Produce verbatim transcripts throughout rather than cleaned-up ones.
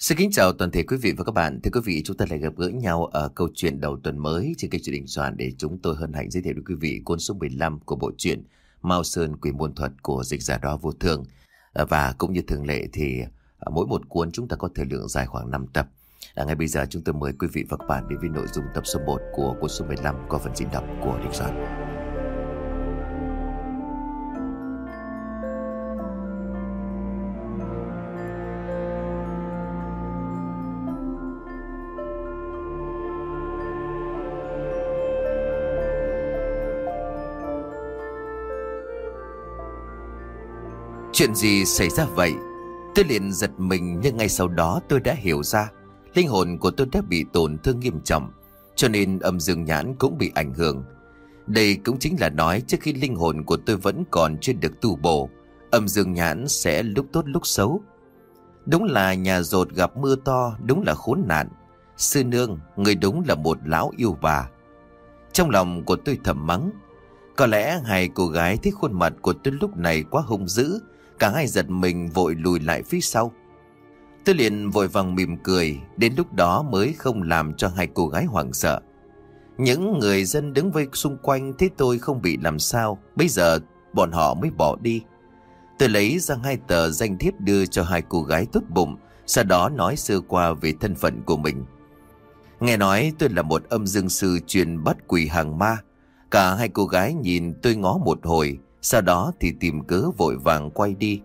Xin kính chào toàn thể quý vị và các bạn. Thưa quý vị, chúng ta lại gặp gỡ nhau ở câu chuyện đầu tuần mới trên kênh Chuyện Đình Soạn để chúng tôi hân hạnh giới thiệu với quý vị cuốn số mười lăm của bộ truyện Mao Sơn Quỷ Môn Thuật của dịch giả Đó Vô Thương. Và cũng như thường lệ thì mỗi một cuốn chúng ta có thời lượng dài khoảng năm tập. À, ngay bây giờ chúng tôi mời quý vị và các bạn đến với nội dung tập số một của cuốn số mười lăm qua phần diễn đọc của Đình Soạn. Chuyện gì xảy ra vậy? Tôi liền giật mình, nhưng ngay sau đó tôi đã hiểu ra linh hồn của tôi đã bị tổn thương nghiêm trọng, cho nên âm dương nhãn cũng bị ảnh hưởng. Đây cũng chính là nói trước khi linh hồn của tôi vẫn còn chưa được tu bổ, âm dương nhãn sẽ lúc tốt lúc xấu. Đúng là nhà dột gặp mưa to, đúng là khốn nạn. Sư nương, người đúng là một lão yêu bà. Trong lòng của tôi thầm mắng. Có lẽ hai cô gái thấy khuôn mặt của tôi lúc này quá hung dữ, cả hai giật mình vội lùi lại phía sau. Tôi liền vội vàng mỉm cười, đến lúc đó mới không làm cho hai cô gái hoảng sợ. Những người dân đứng vây xung quanh thấy tôi không bị làm sao, bây giờ bọn họ mới bỏ đi. Tôi lấy ra hai tờ danh thiếp đưa cho hai cô gái tốt bụng, sau đó nói sơ qua về thân phận của mình. Nghe nói tôi là một âm dương sư chuyên bắt quỷ hàng ma. Cả hai cô gái nhìn tôi ngó một hồi, sau đó thì tìm cớ vội vàng quay đi.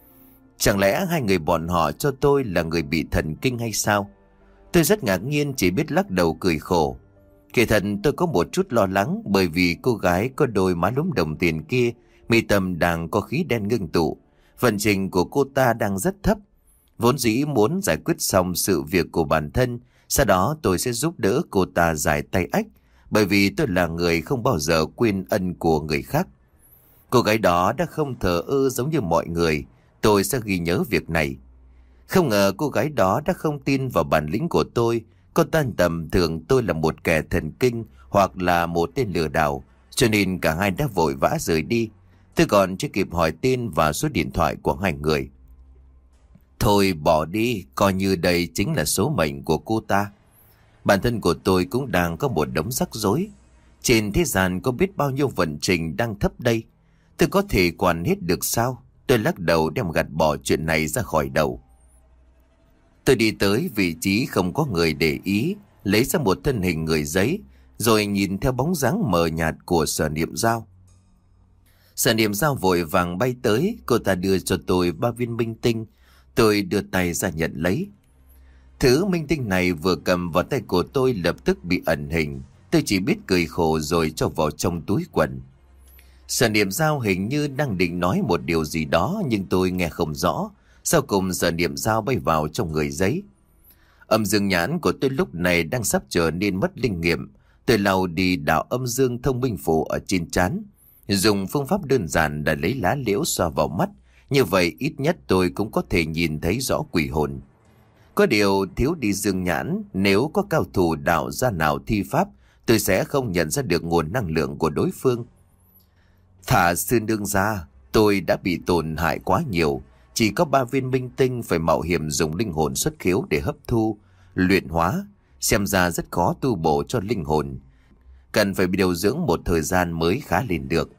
Chẳng lẽ hai người bọn họ cho tôi là người bị thần kinh hay sao? Tôi rất ngạc nhiên, chỉ biết lắc đầu cười khổ. Kể thật tôi có một chút lo lắng, bởi vì cô gái có đôi má lúm đồng tiền kia, mi tâm đang có khí đen ngưng tụ. Vận trình của cô ta đang rất thấp. Vốn dĩ muốn giải quyết xong sự việc của bản thân, sau đó tôi sẽ giúp đỡ cô ta giải tay ách, bởi vì tôi là người không bao giờ quên ân của người khác. Cô gái đó đã không thờ ơ giống như mọi người, tôi sẽ ghi nhớ việc này. Không ngờ cô gái đó đã không tin vào bản lĩnh của tôi. Cô ta tầm thường tôi là một kẻ thần kinh hoặc là một tên lừa đảo, cho nên cả hai đã vội vã rời đi. Tôi còn chưa kịp hỏi tên và số điện thoại của hai người. Thôi bỏ đi, coi như đây chính là số mệnh của cô ta. Bản thân của tôi cũng đang có một đống rắc rối. Trên thế gian có biết bao nhiêu vận trình đang thấp đây. Tôi có thể quản hết được sao? Tôi lắc đầu đem gạt bỏ chuyện này ra khỏi đầu. Tôi đi tới vị trí không có người để ý, lấy ra một thân hình người giấy, rồi nhìn theo bóng dáng mờ nhạt của Sở Niệm Dao. Sở Niệm Dao vội vàng bay tới, cô ta đưa cho tôi ba viên minh tinh. Tôi đưa tay ra nhận lấy. Thứ minh tinh này vừa cầm vào tay của tôi lập tức bị ẩn hình. Tôi chỉ biết cười khổ rồi cho vào trong túi quần. Sở Niệm Dao hình như đang định nói một điều gì đó, nhưng tôi nghe không rõ. Sau cùng Sở Niệm Dao bay vào trong người giấy. Âm dương nhãn của tôi lúc này đang sắp trở nên mất linh nghiệm. Tôi lau đi đạo âm dương thông minh phủ ở trên trán, dùng phương pháp đơn giản để lấy lá liễu xoa vào mắt. Như vậy ít nhất tôi cũng có thể nhìn thấy rõ quỷ hồn. Có điều thiếu đi dương nhãn, nếu có cao thủ đạo gia nào thi pháp, tôi sẽ không nhận ra được nguồn năng lượng của đối phương. Thả sư nương ra, tôi đã bị tổn hại quá nhiều. Chỉ có ba viên minh tinh phải mạo hiểm dùng linh hồn xuất khiếu để hấp thu, luyện hóa. Xem ra rất khó tu bổ cho linh hồn. Cần phải điều dưỡng một thời gian mới khá lên được.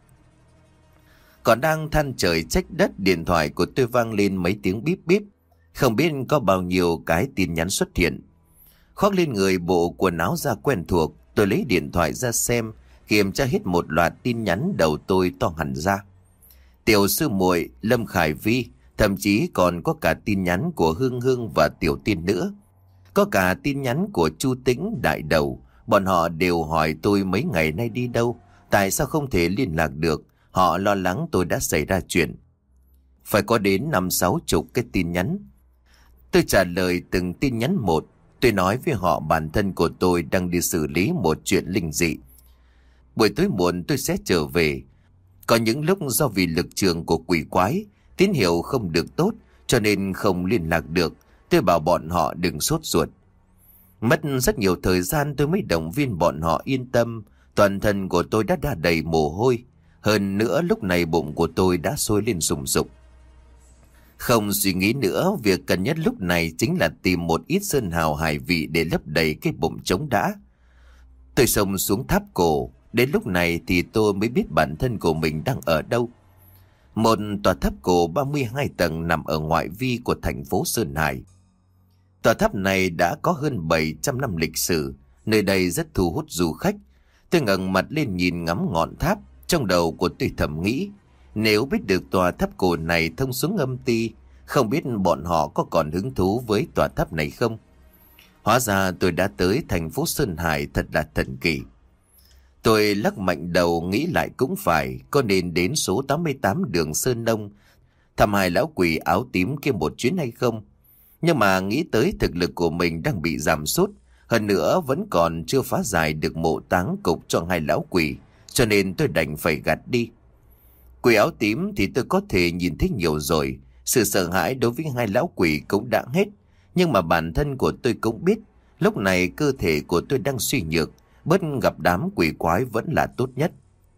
Còn đang than trời trách đất, điện thoại của tôi vang lên mấy tiếng bíp bíp. Không biết có bao nhiêu cái tin nhắn xuất hiện. Khoác lên người bộ quần áo da quen thuộc, tôi lấy điện thoại ra xem, kiểm tra hết một loạt tin nhắn, đầu tôi to hẳn ra. Tiểu sư muội, Lâm Khải Vi, thậm chí còn có cả tin nhắn của Hương Hương và Tiểu Tiên nữa. Có cả tin nhắn của Chu Tĩnh, Đại Đầu. Bọn họ đều hỏi tôi mấy ngày nay đi đâu, tại sao không thể liên lạc được. Họ lo lắng tôi đã xảy ra chuyện. Phải có đến năm sáu chục cái tin nhắn. Tôi trả lời từng tin nhắn một. Tôi nói với họ bản thân của tôi đang đi xử lý một chuyện linh dị. Buổi tối muộn tôi sẽ trở về. Có những lúc do vì lực trường của quỷ quái, tín hiệu không được tốt, cho nên không liên lạc được. Tôi bảo bọn họ đừng sốt ruột. Mất rất nhiều thời gian tôi mới động viên bọn họ yên tâm. Toàn thân của tôi đã đa đầy mồ hôi. Hơn nữa lúc này bụng của tôi đã sôi lên sùng sục. Không suy nghĩ nữa, việc cần nhất lúc này chính là tìm một ít sơn hào hải vị để lấp đầy cái bụng trống đã. Tôi xông xuống tháp cổ, đến lúc này thì tôi mới biết bản thân của mình đang ở đâu. Một tòa tháp cổ ba mươi hai tầng nằm ở ngoại vi của thành phố Sơn Hải. Tòa tháp này đã có hơn bảy trăm năm lịch sử, nơi đây rất thu hút du khách. Tôi ngẩng mặt lên nhìn ngắm ngọn tháp, trong đầu của tôi thầm nghĩ, nếu biết được tòa tháp cổ này thông xuống âm ti, không biết bọn họ có còn hứng thú với tòa tháp này không? Hóa ra tôi đã tới thành phố Sơn Hải, thật là thần kỳ. Tôi lắc mạnh đầu nghĩ lại cũng phải, có nên đến số tám mươi tám đường Sơn Đông thăm hai lão quỷ áo tím kia một chuyến hay không? Nhưng mà nghĩ tới thực lực của mình đang bị giảm sút, hơn nữa vẫn còn chưa phá giải được mộ táng cục cho hai lão quỷ, cho nên tôi đành phải gạt đi. Quỷ áo tím thì tôi có thể nhìn thấy nhiều rồi, sự sợ hãi đối với hai lão quỷ cũng đã hết. Nhưng mà bản thân của tôi cũng biết, lúc này cơ thể của tôi đang suy nhược, bớt gặp đám quỷ quái vẫn là tốt nhất.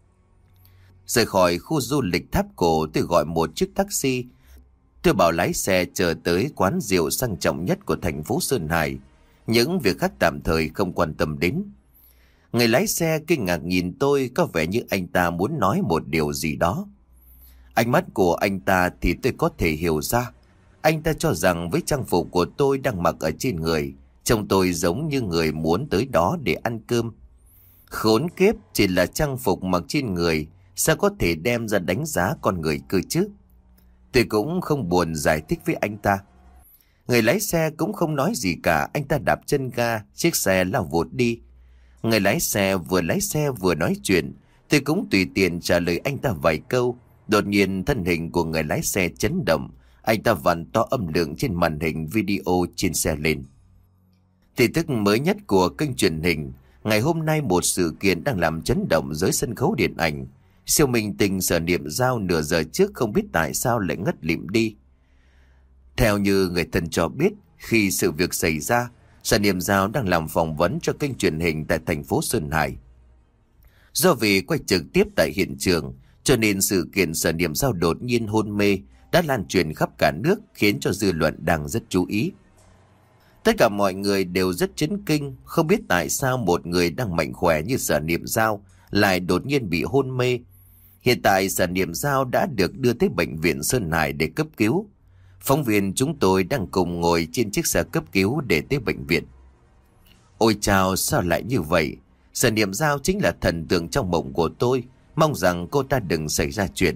Rời khỏi khu du lịch tháp cổ, tôi gọi một chiếc taxi. Tôi bảo lái xe chờ tới quán rượu sang trọng nhất của thành phố Sơn Hải. Những việc khác tạm thời không quan tâm đến. Người lái xe kinh ngạc nhìn tôi, có vẻ như anh ta muốn nói một điều gì đó. Ánh mắt của anh ta thì tôi có thể hiểu ra. Anh ta cho rằng với trang phục của tôi đang mặc ở trên người, trông tôi giống như người muốn tới đó để ăn cơm. Khốn kiếp, chỉ là trang phục mặc trên người, sao có thể đem ra đánh giá con người cơ chứ? Tôi cũng không buồn giải thích với anh ta. Người lái xe cũng không nói gì cả, anh ta đạp chân ga, chiếc xe lao vụt đi. Người lái xe vừa lái xe vừa nói chuyện, tôi cũng tùy tiện trả lời anh ta vài câu. Đột nhiên thân hình của người lái xe chấn động, anh ta vặn to âm lượng trên màn hình video trên xe lên. Tin tức mới nhất của kênh truyền hình, ngày hôm nay một sự kiện đang làm chấn động giới sân khấu điện ảnh. Siêu minh tinh Sở Niệm Dao nửa giờ trước không biết tại sao lại ngất lịm đi. Theo như người thân cho biết, khi sự việc xảy ra, Sở Niệm Dao đang làm phỏng vấn cho kênh truyền hình tại thành phố Sơn Hải. Do vì quay trực tiếp tại hiện trường, cho nên sự kiện Sở Niệm Dao đột nhiên hôn mê đã lan truyền khắp cả nước, khiến cho dư luận đang rất chú ý. Tất cả mọi người đều rất chấn kinh, không biết tại sao một người đang mạnh khỏe như Sở Niệm Dao lại đột nhiên bị hôn mê. Hiện tại Sở Niệm Dao đã được đưa tới bệnh viện Sơn Hải để cấp cứu. Phóng viên chúng tôi đang cùng ngồi trên chiếc xe cấp cứu để tới bệnh viện. Ôi chao, sao lại như vậy? Sở Niệm Dao chính là thần tượng trong mộng của tôi, mong rằng cô ta đừng xảy ra chuyện.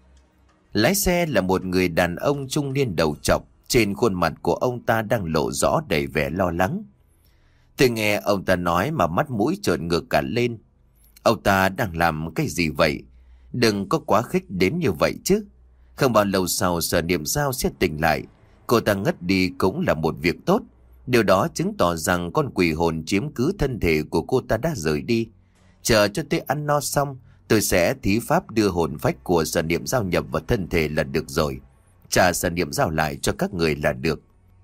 Lái xe là một người đàn ông trung niên đầu trọc, trên khuôn mặt của ông ta đang lộ rõ đầy vẻ lo lắng. Tôi nghe ông ta nói mà mắt mũi trợn ngược cả lên. Ông ta đang làm cái gì vậy? Đừng có quá khích đến như vậy chứ. Không bao lâu sau Sở Niệm Dao sẽ tỉnh lại. Cô ta ngất đi cũng là một việc tốt. Điều đó chứng tỏ rằng con quỷ hồn chiếm cứ thân thể của cô ta đã rời đi. Chờ cho tôi ăn no xong, tôi sẽ thí pháp đưa hồn phách của Sở Niệm Dao nhập vào thân thể là được rồi. Trả Sở Niệm Dao lại cho các người là được.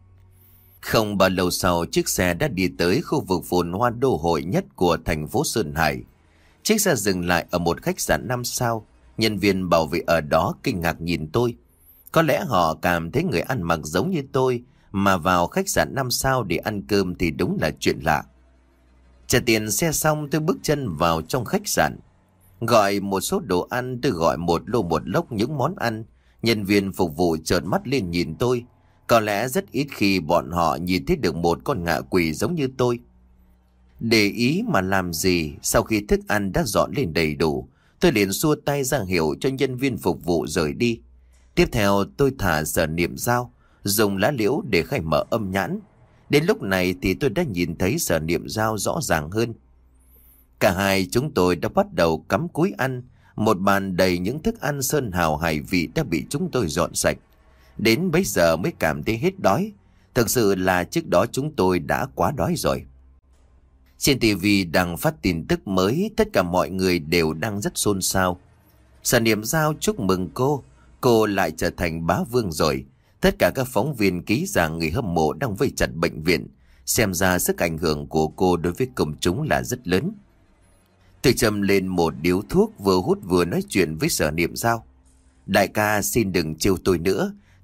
Không bao lâu sau, chiếc xe đã đi tới khu vực phồn hoa đô hội nhất của thành phố Sơn Hải. Chiếc xe dừng lại ở một khách sạn năm sao. Nhân viên bảo vệ ở đó kinh ngạc nhìn tôi. Có lẽ họ cảm thấy người ăn mặc giống như tôi mà vào khách sạn năm sao để ăn cơm thì đúng là chuyện lạ. Trả tiền xe xong, tôi bước chân vào trong khách sạn. Gọi một số đồ ăn, tôi gọi một lô một lốc những món ăn. Nhân viên phục vụ trợn mắt lên nhìn tôi. Có lẽ rất ít khi bọn họ nhìn thấy được một con ngạ quỷ giống như tôi. Để ý mà làm gì? Sau khi thức ăn đã dọn lên đầy đủ, tôi liền xua tay ra hiệu cho nhân viên phục vụ rời đi. Tiếp theo tôi thả Sở Niệm Dao, dùng lá liễu để khai mở âm nhãn. Đến lúc này thì tôi đã nhìn thấy Sở Niệm Dao rõ ràng hơn. Cả hai chúng tôi đã bắt đầu cắm cúi ăn. Một bàn đầy những thức ăn sơn hào hải vị đã bị chúng tôi dọn sạch. Đến bây giờ mới cảm thấy hết đói. Thực sự là trước đó chúng tôi đã quá đói rồi. Trên ti vi đang phát tin tức mới, tất cả mọi người đều đang rất xôn xao. Sở Niệm Dao chúc mừng cô, cô lại trở thành bá vương rồi. Tất cả các phóng viên, ký giả, người hâm mộ đang vây chặt bệnh viện. Xem ra sức ảnh hưởng của cô đối với công chúng là rất lớn. Tôi châm lên một điếu thuốc, vừa hút vừa nói chuyện với Sở Niệm Dao. Đại ca xin đừng trêu tôi nữa,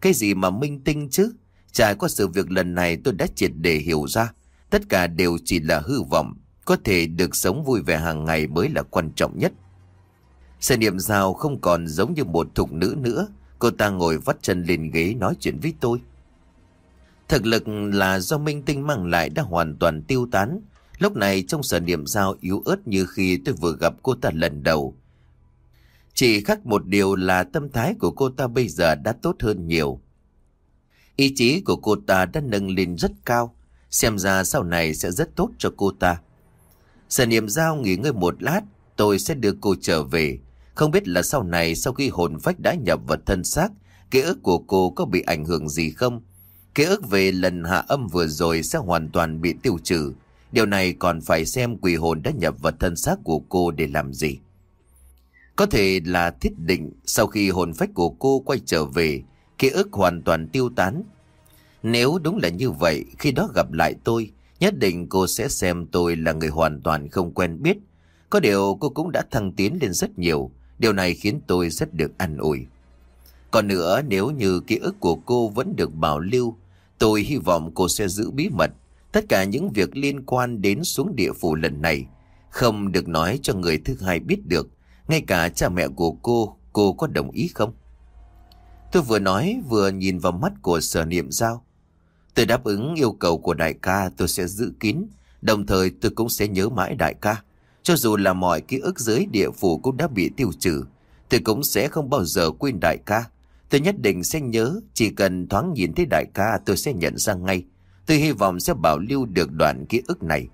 Cái gì mà minh tinh chứ? Trải qua sự việc lần này tôi đã triệt để hiểu ra, tất cả đều chỉ là hư vọng. Có thể được sống vui vẻ hàng ngày mới là quan trọng nhất. Sở Niệm Dao không còn giống như một thục nữ nữa. Cô ta ngồi vắt chân lên ghế nói chuyện với tôi. Thực lực là do minh tinh mang lại đã hoàn toàn tiêu tán. Lúc này trong Sở Niệm Dao yếu ớt như khi tôi vừa gặp cô ta lần đầu. Chỉ khác một điều là tâm thái của cô ta bây giờ đã tốt hơn nhiều. Ý chí của cô ta đã nâng lên rất cao. Xem ra sau này sẽ rất tốt cho cô ta. Sở Niệm Dao nghỉ ngơi một lát, tôi sẽ đưa cô trở về. Không biết là sau này sau khi hồn phách đã nhập vào thân xác, ký ức của cô có bị ảnh hưởng gì không? Ký ức về lần hạ âm vừa rồi sẽ hoàn toàn bị tiêu trừ. Điều này còn phải xem quỷ hồn đã nhập vào thân xác của cô để làm gì. Có thể là thiết định sau khi hồn phách của cô quay trở về, ký ức hoàn toàn tiêu tán. Nếu đúng là như vậy, khi đó gặp lại tôi, nhất định cô sẽ xem tôi là người hoàn toàn không quen biết. Có điều cô cũng đã thăng tiến lên rất nhiều. Điều này khiến tôi rất được an ủi. Còn nữa, nếu như ký ức của cô vẫn được bảo lưu, tôi hy vọng cô sẽ giữ bí mật. Tất cả những việc liên quan đến xuống địa phủ lần này không được nói cho người thứ hai biết được. Ngay cả cha mẹ của cô, cô có đồng ý không? Tôi vừa nói vừa nhìn vào mắt của Sở Niệm Dao. Tôi đáp ứng yêu cầu của đại ca, tôi sẽ giữ kín. Đồng thời tôi cũng sẽ nhớ mãi đại ca. Cho dù là mọi ký ức dưới địa phủ cũng đã bị tiêu trừ, tôi cũng sẽ không bao giờ quên đại ca. Tôi nhất định sẽ nhớ, chỉ cần thoáng nhìn thấy đại ca tôi sẽ nhận ra ngay. Tôi hy vọng sẽ bảo lưu được đoạn ký ức này.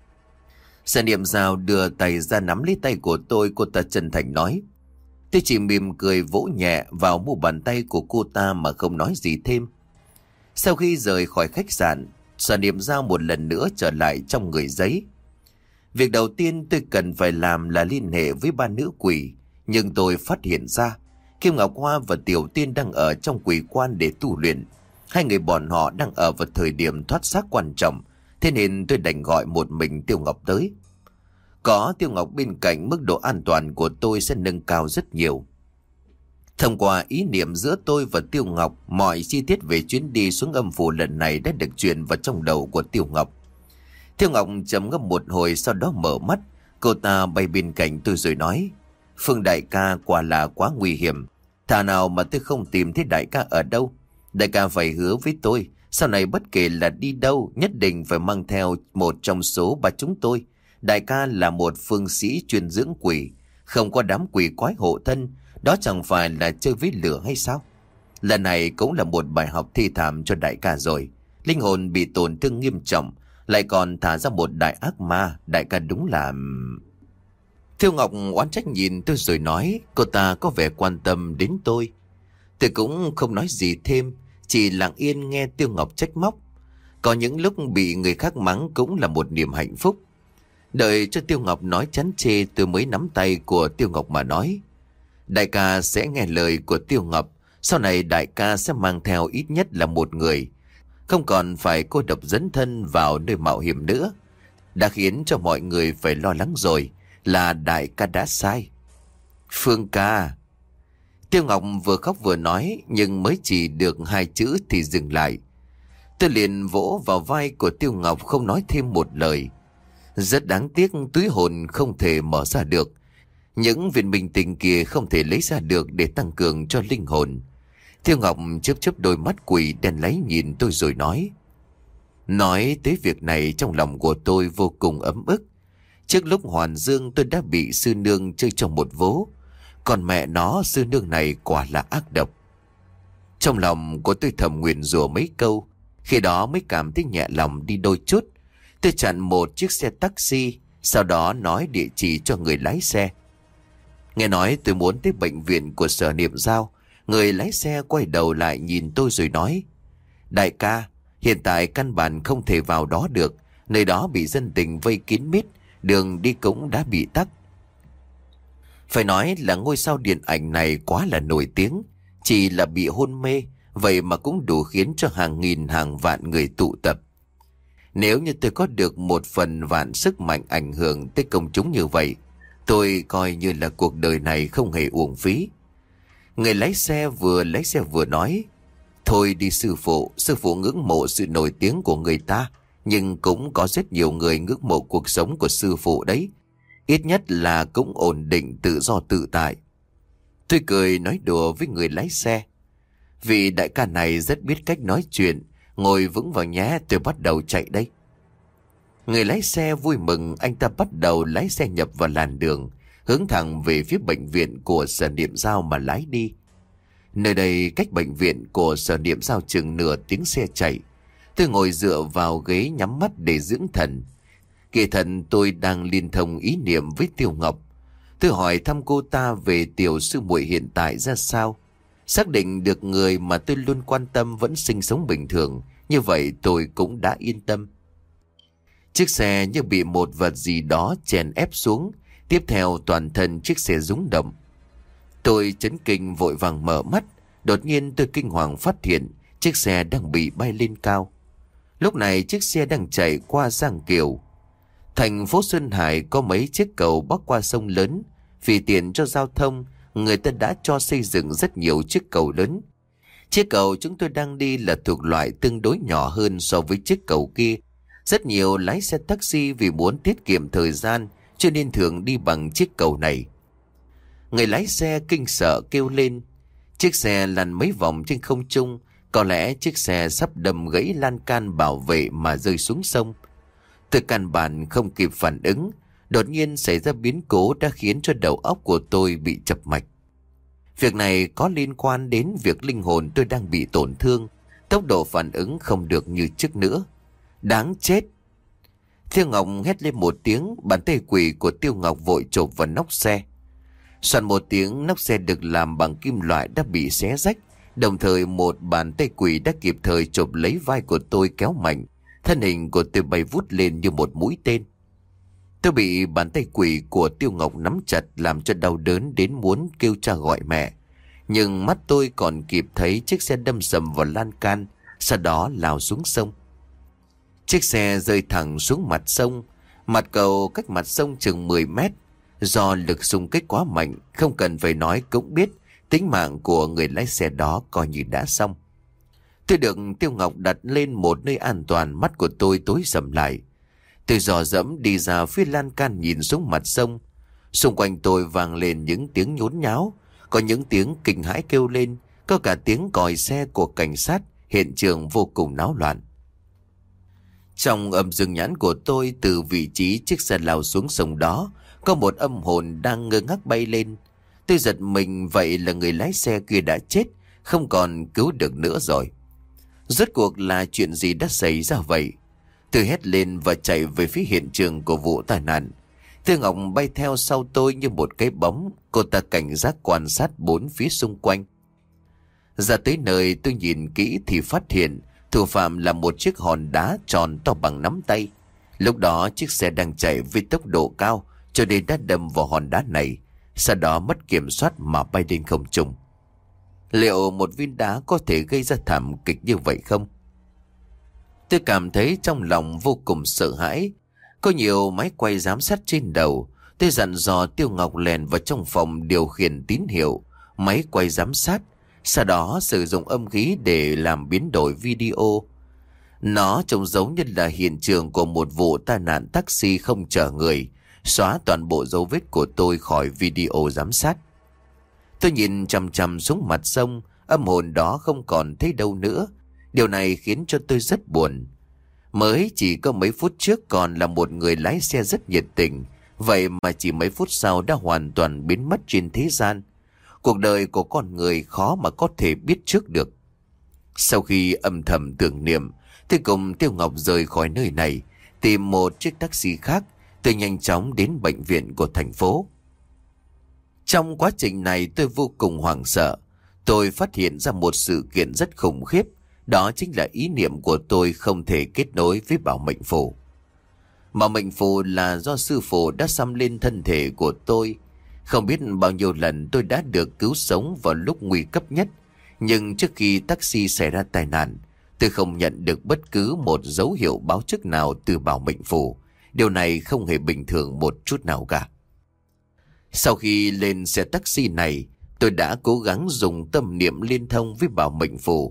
Sở Niệm Dao đưa tay ra nắm lấy tay của tôi, cô ta chân thành nói. Tôi chỉ mỉm cười vỗ nhẹ vào mu bàn tay của cô ta mà không nói gì thêm. Sau khi rời khỏi khách sạn, Sở Niệm Dao một lần nữa trở lại trong người giấy. Việc đầu tiên tôi cần phải làm là liên hệ với ba nữ quỷ. Nhưng tôi phát hiện ra Kim Ngọc Hoa và Tiểu Tiên đang ở trong quỷ quan để tu luyện. Hai người bọn họ đang ở vào thời điểm thoát xác quan trọng. Thế nên tôi đành gọi một mình Tiêu Ngọc tới. Có Tiêu Ngọc bên cạnh, mức độ an toàn của tôi sẽ nâng cao rất nhiều. Thông qua ý niệm giữa tôi và Tiêu Ngọc, mọi chi tiết về chuyến đi xuống âm phủ lần này đã được truyền vào trong đầu của Tiêu Ngọc. Tiêu Ngọc trầm ngâm một hồi, sau đó mở mắt. Cô ta bay bên cạnh tôi rồi nói. Phương đại ca quả là quá nguy hiểm. Thà nào mà tôi không tìm thấy đại ca ở đâu. Đại ca phải hứa với tôi, sau này bất kể là đi đâu, nhất định phải mang theo một trong số ba chúng tôi. Đại ca là một phương sĩ chuyên dưỡng quỷ, không có đám quỷ quái hộ thân. Đó chẳng phải là chơi với lửa hay sao? Lần này cũng là một bài học thi thảm cho đại ca rồi. Linh hồn bị tổn thương nghiêm trọng, lại còn thả ra một đại ác ma. Đại ca đúng là... Tiêu Ngọc oán trách nhìn tôi rồi nói. Cô ta có vẻ quan tâm đến tôi. Tôi cũng không nói gì thêm, chỉ lặng yên nghe Tiêu Ngọc trách móc. Có những lúc bị người khác mắng cũng là một niềm hạnh phúc. Đợi cho Tiêu Ngọc nói chán chê, tôi mới nắm tay của Tiêu Ngọc mà nói. Đại ca sẽ nghe lời của Tiêu Ngọc. Sau này đại ca sẽ mang theo ít nhất là một người, không còn phải cô độc dấn thân vào nơi mạo hiểm nữa. Đã khiến cho mọi người phải lo lắng rồi, là đại ca đã sai. Phương ca. Tiêu Ngọc vừa khóc vừa nói, nhưng mới chỉ được hai chữ thì dừng lại. Tôi liền vỗ vào vai của Tiêu Ngọc, không nói thêm một lời. Rất đáng tiếc túi hồn không thể mở ra được. Những viên minh tinh kia không thể lấy ra được để tăng cường cho linh hồn. Tiêu Ngọc chớp chớp đôi mắt quỷ đen láy nhìn tôi rồi nói. Nói tới việc này trong lòng của tôi vô cùng ấm ức. Trước lúc hoàn dương tôi đã bị sư nương chơi trong một vố. Còn mẹ nó, sư nương này quả là ác độc. Trong lòng của tôi thầm nguyền rủa mấy câu. Khi đó mới cảm thấy nhẹ lòng đi đôi chút. Tôi chặn một chiếc xe taxi, sau đó nói địa chỉ cho người lái xe. Nghe nói tôi muốn tới bệnh viện của Sở Niệm Dao. Người lái xe quay đầu lại nhìn tôi rồi nói. Đại ca, hiện tại căn bản không thể vào đó được. Nơi đó bị dân tình vây kín mít, đường đi cũng đã bị tắc. Phải nói là ngôi sao điện ảnh này quá là nổi tiếng. Chỉ là bị hôn mê, vậy mà cũng đủ khiến cho hàng nghìn hàng vạn người tụ tập. Nếu như tôi có được một phần vạn sức mạnh ảnh hưởng tới công chúng như vậy, tôi coi như là cuộc đời này không hề uổng phí. Người lái xe vừa lái xe vừa nói. Thôi đi sư phụ, sư phụ ngưỡng mộ sự nổi tiếng của người ta, nhưng cũng có rất nhiều người ngưỡng mộ cuộc sống của sư phụ đấy. Ít nhất là cũng ổn định, tự do tự tại. Tôi cười nói đùa với người lái xe. Vị đại ca này rất biết cách nói chuyện, ngồi vững vào nhé, tôi bắt đầu chạy đây. Người lái xe vui mừng, anh ta bắt đầu lái xe nhập vào làn đường, hướng thẳng về phía bệnh viện của Sở Niệm Dao mà lái đi. Nơi đây cách bệnh viện của Sở Niệm Dao chừng nửa tiếng xe chạy. Tôi ngồi dựa vào ghế nhắm mắt để dưỡng thần. Kỳ thần tôi đang liên thông ý niệm với Tiêu Ngọc. Tôi hỏi thăm cô ta về tiểu sư muội hiện tại ra sao. Xác định được người mà tôi luôn quan tâm vẫn sinh sống bình thường, như vậy tôi cũng đã yên tâm. Chiếc xe như bị một vật gì đó chèn ép xuống. Tiếp theo toàn thân chiếc xe rung động. Tôi chấn kinh vội vàng mở mắt. Đột nhiên tôi kinh hoàng phát hiện chiếc xe đang bị bay lên cao. Lúc này chiếc xe đang chạy qua Giang Kiều. Thành phố Xuân Hải có mấy chiếc cầu bắc qua sông lớn. Vì tiện cho giao thông, người ta đã cho xây dựng rất nhiều chiếc cầu lớn. Chiếc cầu chúng tôi đang đi là thuộc loại tương đối nhỏ hơn so với chiếc cầu kia. Rất nhiều lái xe taxi vì muốn tiết kiệm thời gian cho nên thường đi bằng chiếc cầu này. Người lái xe kinh sợ kêu lên. Chiếc xe lăn mấy vòng trên không trung. Có lẽ chiếc xe sắp đâm gãy lan can bảo vệ mà rơi xuống sông. Tôi căn bản không kịp phản ứng. Đột nhiên xảy ra biến cố đã khiến cho đầu óc của tôi bị chập mạch. Việc này có liên quan đến việc linh hồn tôi đang bị tổn thương. Tốc độ phản ứng không được như trước nữa. Đáng chết! Tiêu Ngọc hét lên một tiếng, bàn tay quỷ của Tiêu Ngọc vội chộp vào nóc xe. Soạn một tiếng, nóc xe được làm bằng kim loại đã bị xé rách. Đồng thời một bàn tay quỷ đã kịp thời chộp lấy vai của tôi kéo mạnh. Thân hình của tôi bay vút lên như một mũi tên. Tôi bị bàn tay quỷ của Tiêu Ngọc nắm chặt làm cho đau đớn đến muốn kêu cha gọi mẹ. Nhưng mắt tôi còn kịp thấy chiếc xe đâm sầm vào lan can, sau đó lao xuống sông. Chiếc xe rơi thẳng xuống mặt sông. Mặt cầu cách mặt sông chừng mười mét. Do lực xung kích quá mạnh, không cần phải nói cũng biết tính mạng của người lái xe đó coi như đã xong. Tôi được Tiêu Ngọc đặt lên một nơi an toàn, mắt của tôi tối sầm lại. Tôi dò dẫm đi ra phía lan can nhìn xuống mặt sông. Xung quanh tôi vang lên những tiếng nhốn nháo, có những tiếng kinh hãi kêu lên, có cả tiếng còi xe của cảnh sát, hiện trường vô cùng náo loạn. Trong âm dương nhãn của tôi, từ vị trí chiếc xe lao xuống sông đó, có một âm hồn đang ngơ ngác bay lên. Tôi giật mình, vậy là người lái xe kia đã chết, không còn cứu được nữa rồi. Rốt cuộc là chuyện gì đã xảy ra vậy? Tôi hét lên và chạy về phía hiện trường của vụ tai nạn. Tiêu Ngọc bay theo sau tôi như một cái bóng, cô ta cảnh giác quan sát bốn phía xung quanh. Ra tới nơi tôi nhìn kỹ thì phát hiện thủ phạm là một chiếc hòn đá tròn to bằng nắm tay. Lúc đó chiếc xe đang chạy với tốc độ cao cho nên đã đâm vào hòn đá này, sau đó mất kiểm soát mà bay lên không trung. Liệu một viên đá có thể gây ra thảm kịch như vậy không? Tôi cảm thấy trong lòng vô cùng sợ hãi. Có nhiều máy quay giám sát trên đầu. Tôi dặn dò Tiêu Ngọc lèn vào trong phòng điều khiển tín hiệu máy quay giám sát, sau đó sử dụng âm khí để làm biến đổi video. Nó trông giống như là hiện trường của một vụ tai nạn taxi không chở người, xóa toàn bộ dấu vết của tôi khỏi video giám sát. Tôi nhìn chằm chằm xuống mặt sông, âm hồn đó không còn thấy đâu nữa. Điều này khiến cho tôi rất buồn. Mới chỉ có mấy phút trước còn là một người lái xe rất nhiệt tình, vậy mà chỉ mấy phút sau đã hoàn toàn biến mất trên thế gian. Cuộc đời của con người khó mà có thể biết trước được. Sau khi âm thầm tưởng niệm, tôi cùng Tiêu Ngọc rời khỏi nơi này, tìm một chiếc taxi khác. Tôi nhanh chóng đến bệnh viện của thành phố. Trong quá trình này tôi vô cùng hoảng sợ. Tôi phát hiện ra một sự kiện rất khủng khiếp. Đó chính là ý niệm của tôi không thể kết nối với bảo mệnh phù. Bảo mệnh phù là do sư phụ đã xăm lên thân thể của tôi. Không biết bao nhiêu lần tôi đã được cứu sống vào lúc nguy cấp nhất. Nhưng trước khi taxi xảy ra tai nạn, tôi không nhận được bất cứ một dấu hiệu báo trước nào từ bảo mệnh phù. Điều này không hề bình thường một chút nào cả. Sau khi lên xe taxi này, tôi đã cố gắng dùng tâm niệm liên thông với bảo mệnh phù.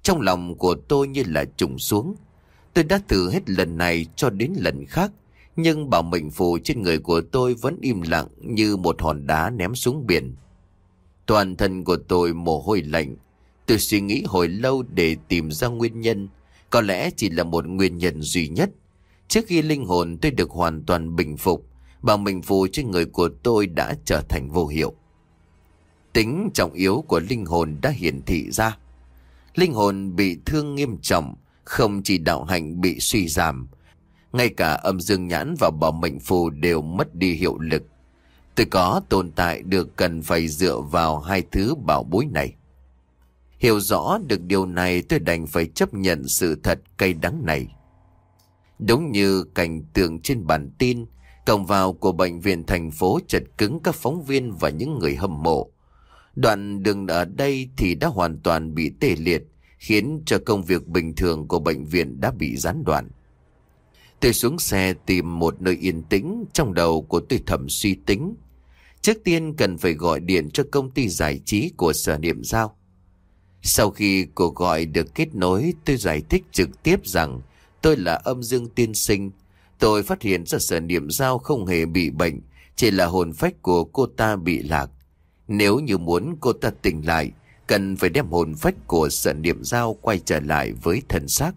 Trong lòng của tôi như là trùng xuống. Tôi đã thử hết lần này cho đến lần khác, nhưng bảo mệnh phù trên người của tôi vẫn im lặng như một hòn đá ném xuống biển. Toàn thân của tôi mồ hôi lạnh. Tôi suy nghĩ hồi lâu để tìm ra nguyên nhân. Có lẽ chỉ là một nguyên nhân duy nhất. Trước khi linh hồn tôi được hoàn toàn bình phục, bảo mệnh phù trên người của tôi đã trở thành vô hiệu. Tính trọng yếu của linh hồn đã hiển thị ra. Linh hồn bị thương nghiêm trọng, không chỉ đạo hạnh bị suy giảm, ngay cả âm dương nhãn và bảo mệnh phù đều mất đi hiệu lực. Tôi có tồn tại được cần phải dựa vào hai thứ bảo bối này. Hiểu rõ được điều này, tôi đành phải chấp nhận sự thật cay đắng này. Đúng như cảnh tượng trên bản tin, cổng vào của bệnh viện thành phố chật cứng các phóng viên và những người hâm mộ. Đoạn đường ở đây thì đã hoàn toàn bị tê liệt, khiến cho công việc bình thường của bệnh viện đã bị gián đoạn. Tôi xuống xe tìm một nơi yên tĩnh. Trong đầu của tôi thầm suy tính, trước tiên cần phải gọi điện cho công ty giải trí của Sở Niệm Giao. Sau khi cuộc gọi được kết nối, tôi giải thích trực tiếp rằng tôi là âm dương tiên sinh. Tôi phát hiện ra Sở Niệm Giao không hề bị bệnh, chỉ là hồn phách của cô ta bị lạc. Nếu như muốn cô ta tỉnh lại, cần phải đem hồn phách của Sở Niệm Giao quay trở lại với thân xác.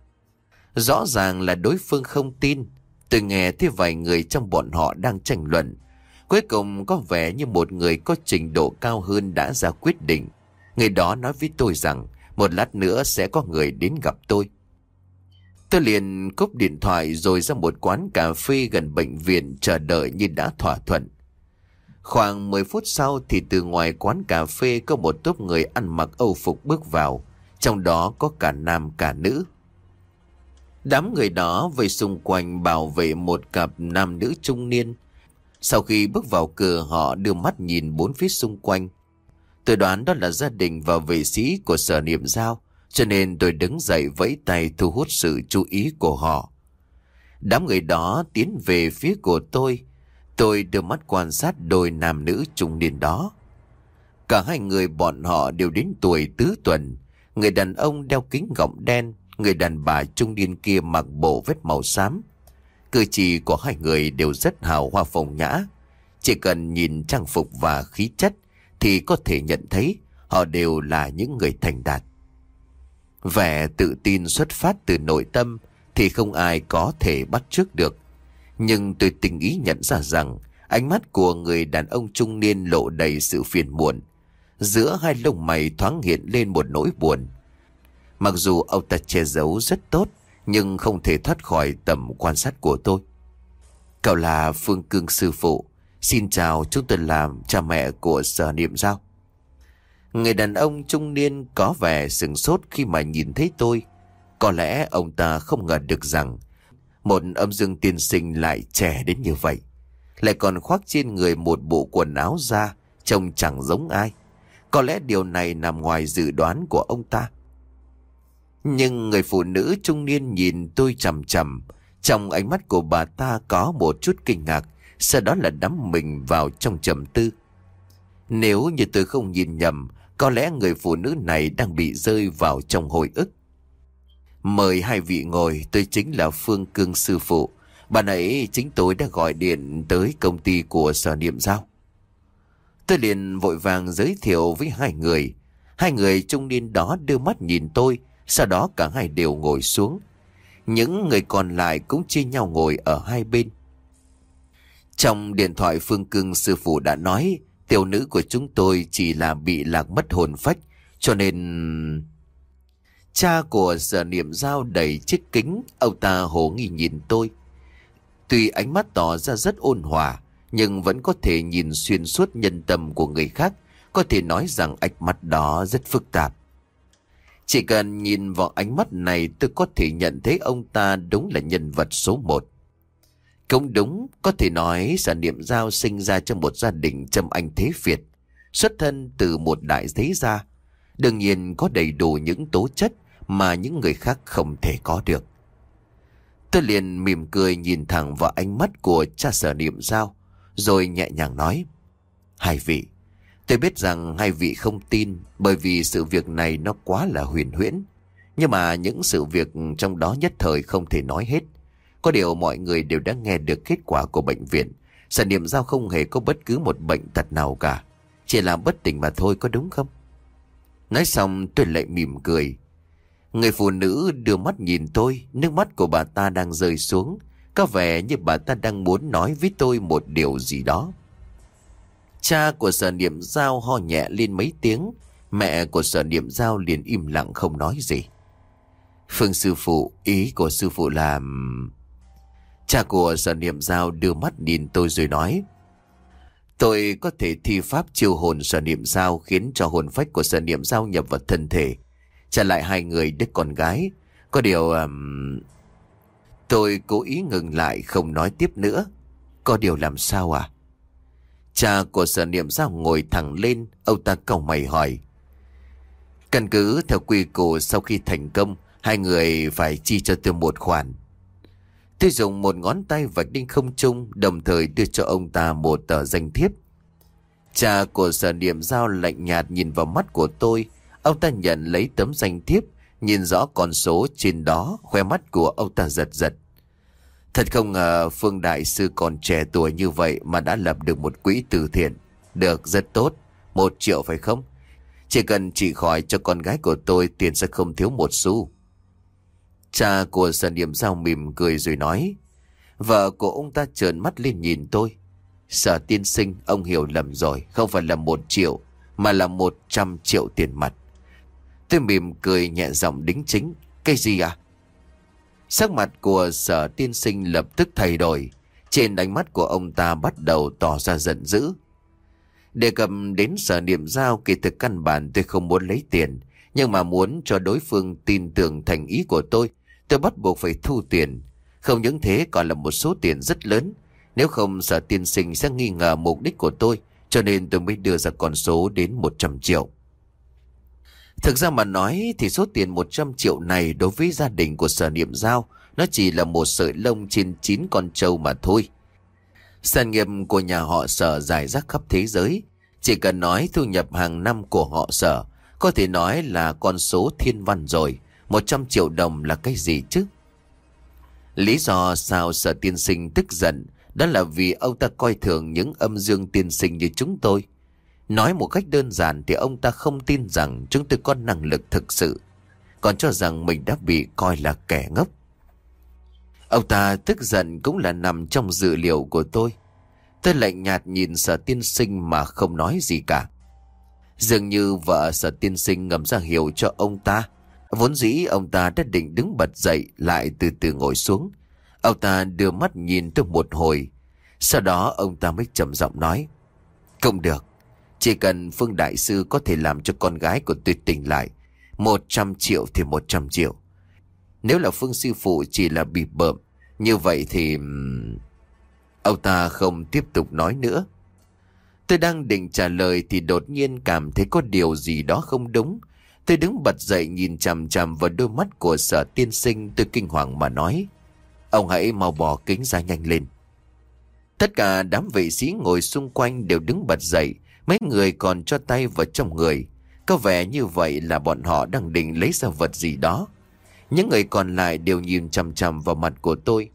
Rõ ràng là đối phương không tin. Tôi nghe thấy vài người trong bọn họ đang tranh luận. Cuối cùng có vẻ như một người có trình độ cao hơn đã ra quyết định. Người đó nói với tôi rằng một lát nữa sẽ có người đến gặp tôi. Tôi liền cúp điện thoại rồi ra một quán cà phê gần bệnh viện chờ đợi như đã thỏa thuận. Khoảng mười phút sau thì từ ngoài quán cà phê có một tốp người ăn mặc âu phục bước vào, trong đó có cả nam cả nữ. Đám người đó vây xung quanh bảo vệ một cặp nam nữ trung niên. Sau khi bước vào cửa, họ đưa mắt nhìn bốn phía xung quanh. Tôi đoán đó là gia đình và vệ sĩ của Sở Niệm Giao, cho nên tôi đứng dậy vẫy tay thu hút sự chú ý của họ. Đám người đó tiến về phía của tôi. Tôi đưa mắt quan sát đôi nam nữ trung niên đó. Cả hai người bọn họ đều đến tuổi tứ tuần. Người đàn ông đeo kính gọng đen, người đàn bà trung niên kia mặc bộ vest màu xám. Cử chỉ của hai người đều rất hào hoa phong nhã. Chỉ cần nhìn trang phục và khí chất thì có thể nhận thấy họ đều là những người thành đạt. Vẻ tự tin xuất phát từ nội tâm thì không ai có thể bắt chước được. Nhưng tôi tình ý nhận ra rằng ánh mắt của người đàn ông trung niên lộ đầy sự phiền muộn. Giữa hai lông mày thoáng hiện lên một nỗi buồn. Mặc dù ông ta che giấu rất tốt, nhưng không thể thoát khỏi tầm quan sát của tôi. Cậu là Phương Cương sư phụ. Xin chào, chúng tôi là cha mẹ của Sở Niệm Giao. Người đàn ông trung niên có vẻ sửng sốt khi mà nhìn thấy tôi. Có lẽ ông ta không ngờ được rằng một âm dương tiên sinh lại trẻ đến như vậy, lại còn khoác trên người một bộ quần áo da trông chẳng giống ai. Có lẽ điều này nằm ngoài dự đoán của ông ta. Nhưng người phụ nữ trung niên nhìn tôi chằm chằm. Trong ánh mắt của bà ta có một chút kinh ngạc, sau đó là đắm mình vào trong trầm tư. Nếu như tôi không nhìn nhầm, có lẽ người phụ nữ này đang bị rơi vào trong hồi ức. Mời hai vị ngồi, tôi chính là Phương Cương sư phụ. Bạn ấy chính tôi đã gọi điện tới công ty của Sở Niệm Giao. Tôi liền vội vàng giới thiệu với hai người. Hai người trung niên đó đưa mắt nhìn tôi, sau đó cả hai đều ngồi xuống. Những người còn lại cũng chia nhau ngồi ở hai bên. Trong điện thoại, Phương Cương sư phụ đã nói tiểu nữ của chúng tôi chỉ là bị lạc mất hồn phách, cho nên... Cha của Sở Niệm Giao đầy chiếc kính, ông ta hồ nghi nhìn tôi. Tuy ánh mắt tỏ ra rất ôn hòa, nhưng vẫn có thể nhìn xuyên suốt nhân tâm của người khác. Có thể nói rằng ánh mắt đó rất phức tạp. Chỉ cần nhìn vào ánh mắt này, tôi có thể nhận thấy ông ta đúng là nhân vật số một. Cũng đúng, có thể nói Sở Niệm Giao sinh ra trong một gia đình trầm anh thế Việt, xuất thân từ một đại thế gia. Đương nhiên có đầy đủ những tố chất mà những người khác không thể có được. Tôi liền mỉm cười nhìn thẳng vào ánh mắt của cha Sở Niệm Giao, rồi nhẹ nhàng nói: Hai vị, tôi biết rằng hai vị không tin, bởi vì sự việc này nó quá là huyền huyễn. Nhưng mà những sự việc trong đó nhất thời không thể nói hết. Có điều mọi người đều đã nghe được kết quả của bệnh viện. Sở Niệm Dao không hề có bất cứ một bệnh tật nào cả, chỉ là bất tỉnh mà thôi, có đúng không? Nói xong tôi lại mỉm cười. Người phụ nữ đưa mắt nhìn tôi, nước mắt của bà ta đang rơi xuống, có vẻ như bà ta đang muốn nói với tôi một điều gì đó. Cha của Sở Niệm Dao ho nhẹ lên mấy tiếng. Mẹ của Sở Niệm Dao liền im lặng không nói gì. Phương sư phụ, ý của sư phụ là... Cha của Sở Niệm Dao đưa mắt nhìn tôi rồi nói: Tôi có thể thi pháp chiêu hồn Sở Niệm Dao, khiến cho hồn phách của Sở Niệm Dao nhập vào thân thể, trả lại hai người đứa con gái. Có điều... Um... Tôi cố ý ngừng lại không nói tiếp nữa. Có điều làm sao à? Cha của Sở Niệm Dao ngồi thẳng lên, ông ta cau mày hỏi: Căn cứ theo quy củ, sau khi thành công, hai người phải chi cho tôi một khoản. Tôi dùng một ngón tay vạch lên không trung, đồng thời đưa cho ông ta một tờ danh thiếp. Cha của Sở Niệm Dao lạnh nhạt nhìn vào mắt của tôi. Ông ta nhận lấy tấm danh thiếp, nhìn rõ con số trên đó, khoe mắt của ông ta giật giật. Thật không ngờ Phương đại sư còn trẻ tuổi như vậy mà đã lập được một quỹ từ thiện. Được, rất tốt. Một triệu phải không? Chỉ cần trị khỏi cho con gái của tôi, tiền sẽ không thiếu một xu. Cha của Sở Niệm Dao mỉm cười rồi nói. Vợ của ông ta trợn mắt lên nhìn tôi. Sở tiên sinh, ông hiểu lầm rồi. Không phải là một triệu, mà là một trăm triệu tiền mặt. Tôi mỉm cười nhẹ giọng đính chính. Cái gì à? Sắc mặt của Sở tiên sinh lập tức thay đổi. Trên ánh mắt của ông ta bắt đầu tỏ ra giận dữ. Đề cập đến Sở Niệm Dao, kỳ thực căn bản tôi không muốn lấy tiền, nhưng mà muốn cho đối phương tin tưởng thành ý của tôi, tôi bắt buộc phải thu tiền. Không những thế, còn là một số tiền rất lớn. Nếu không Sở tiên sinh sẽ nghi ngờ mục đích của tôi, cho nên tôi mới đưa ra con số đến một trăm triệu. Thực ra mà nói thì số tiền một trăm triệu này đối với gia đình của Sở Niệm Dao, nó chỉ là một sợi lông trên chín con trâu mà thôi. Sản nghiệp của nhà họ Sở rải rác khắp thế giới. Chỉ cần nói thu nhập hàng năm của họ Sở, có thể nói là con số thiên văn rồi. Một trăm triệu đồng là cái gì chứ? Lý do sao Sở tiên sinh tức giận, đó là vì ông ta coi thường những âm dương tiên sinh như chúng tôi. Nói một cách đơn giản thì ông ta không tin rằng chúng tôi có năng lực thực sự, còn cho rằng mình đã bị coi là kẻ ngốc. Ông ta tức giận cũng là nằm trong dự liệu của tôi. Tôi lạnh nhạt nhìn Sở tiên sinh mà không nói gì cả. Dường như vợ Sở tiên sinh ngầm ra hiểu cho ông ta. Vốn dĩ ông ta đã định đứng bật dậy, lại từ từ ngồi xuống. Ông ta đưa mắt nhìn tôi một hồi. Sau đó ông ta mới trầm giọng nói: Không được, chỉ cần Phương đại sư có thể làm cho con gái của tôi tỉnh lại, một trăm triệu thì một trăm triệu. Nếu là Phương sư phụ chỉ là bị bợm, như vậy thì... Ông ta không tiếp tục nói nữa. Tôi đang định trả lời thì đột nhiên cảm thấy có điều gì đó không đúng. Tôi đứng bật dậy nhìn chằm chằm vào đôi mắt của Sở tiên sinh. Tôi kinh hoàng mà nói: Ông hãy mau bỏ kính ra nhanh lên. Tất cả đám vệ sĩ ngồi xung quanh đều đứng bật dậy. Mấy người còn cho tay vào trong người. Có vẻ như vậy là bọn họ đang định lấy ra vật gì đó. Những người còn lại đều nhìn chằm chằm vào mặt của tôi.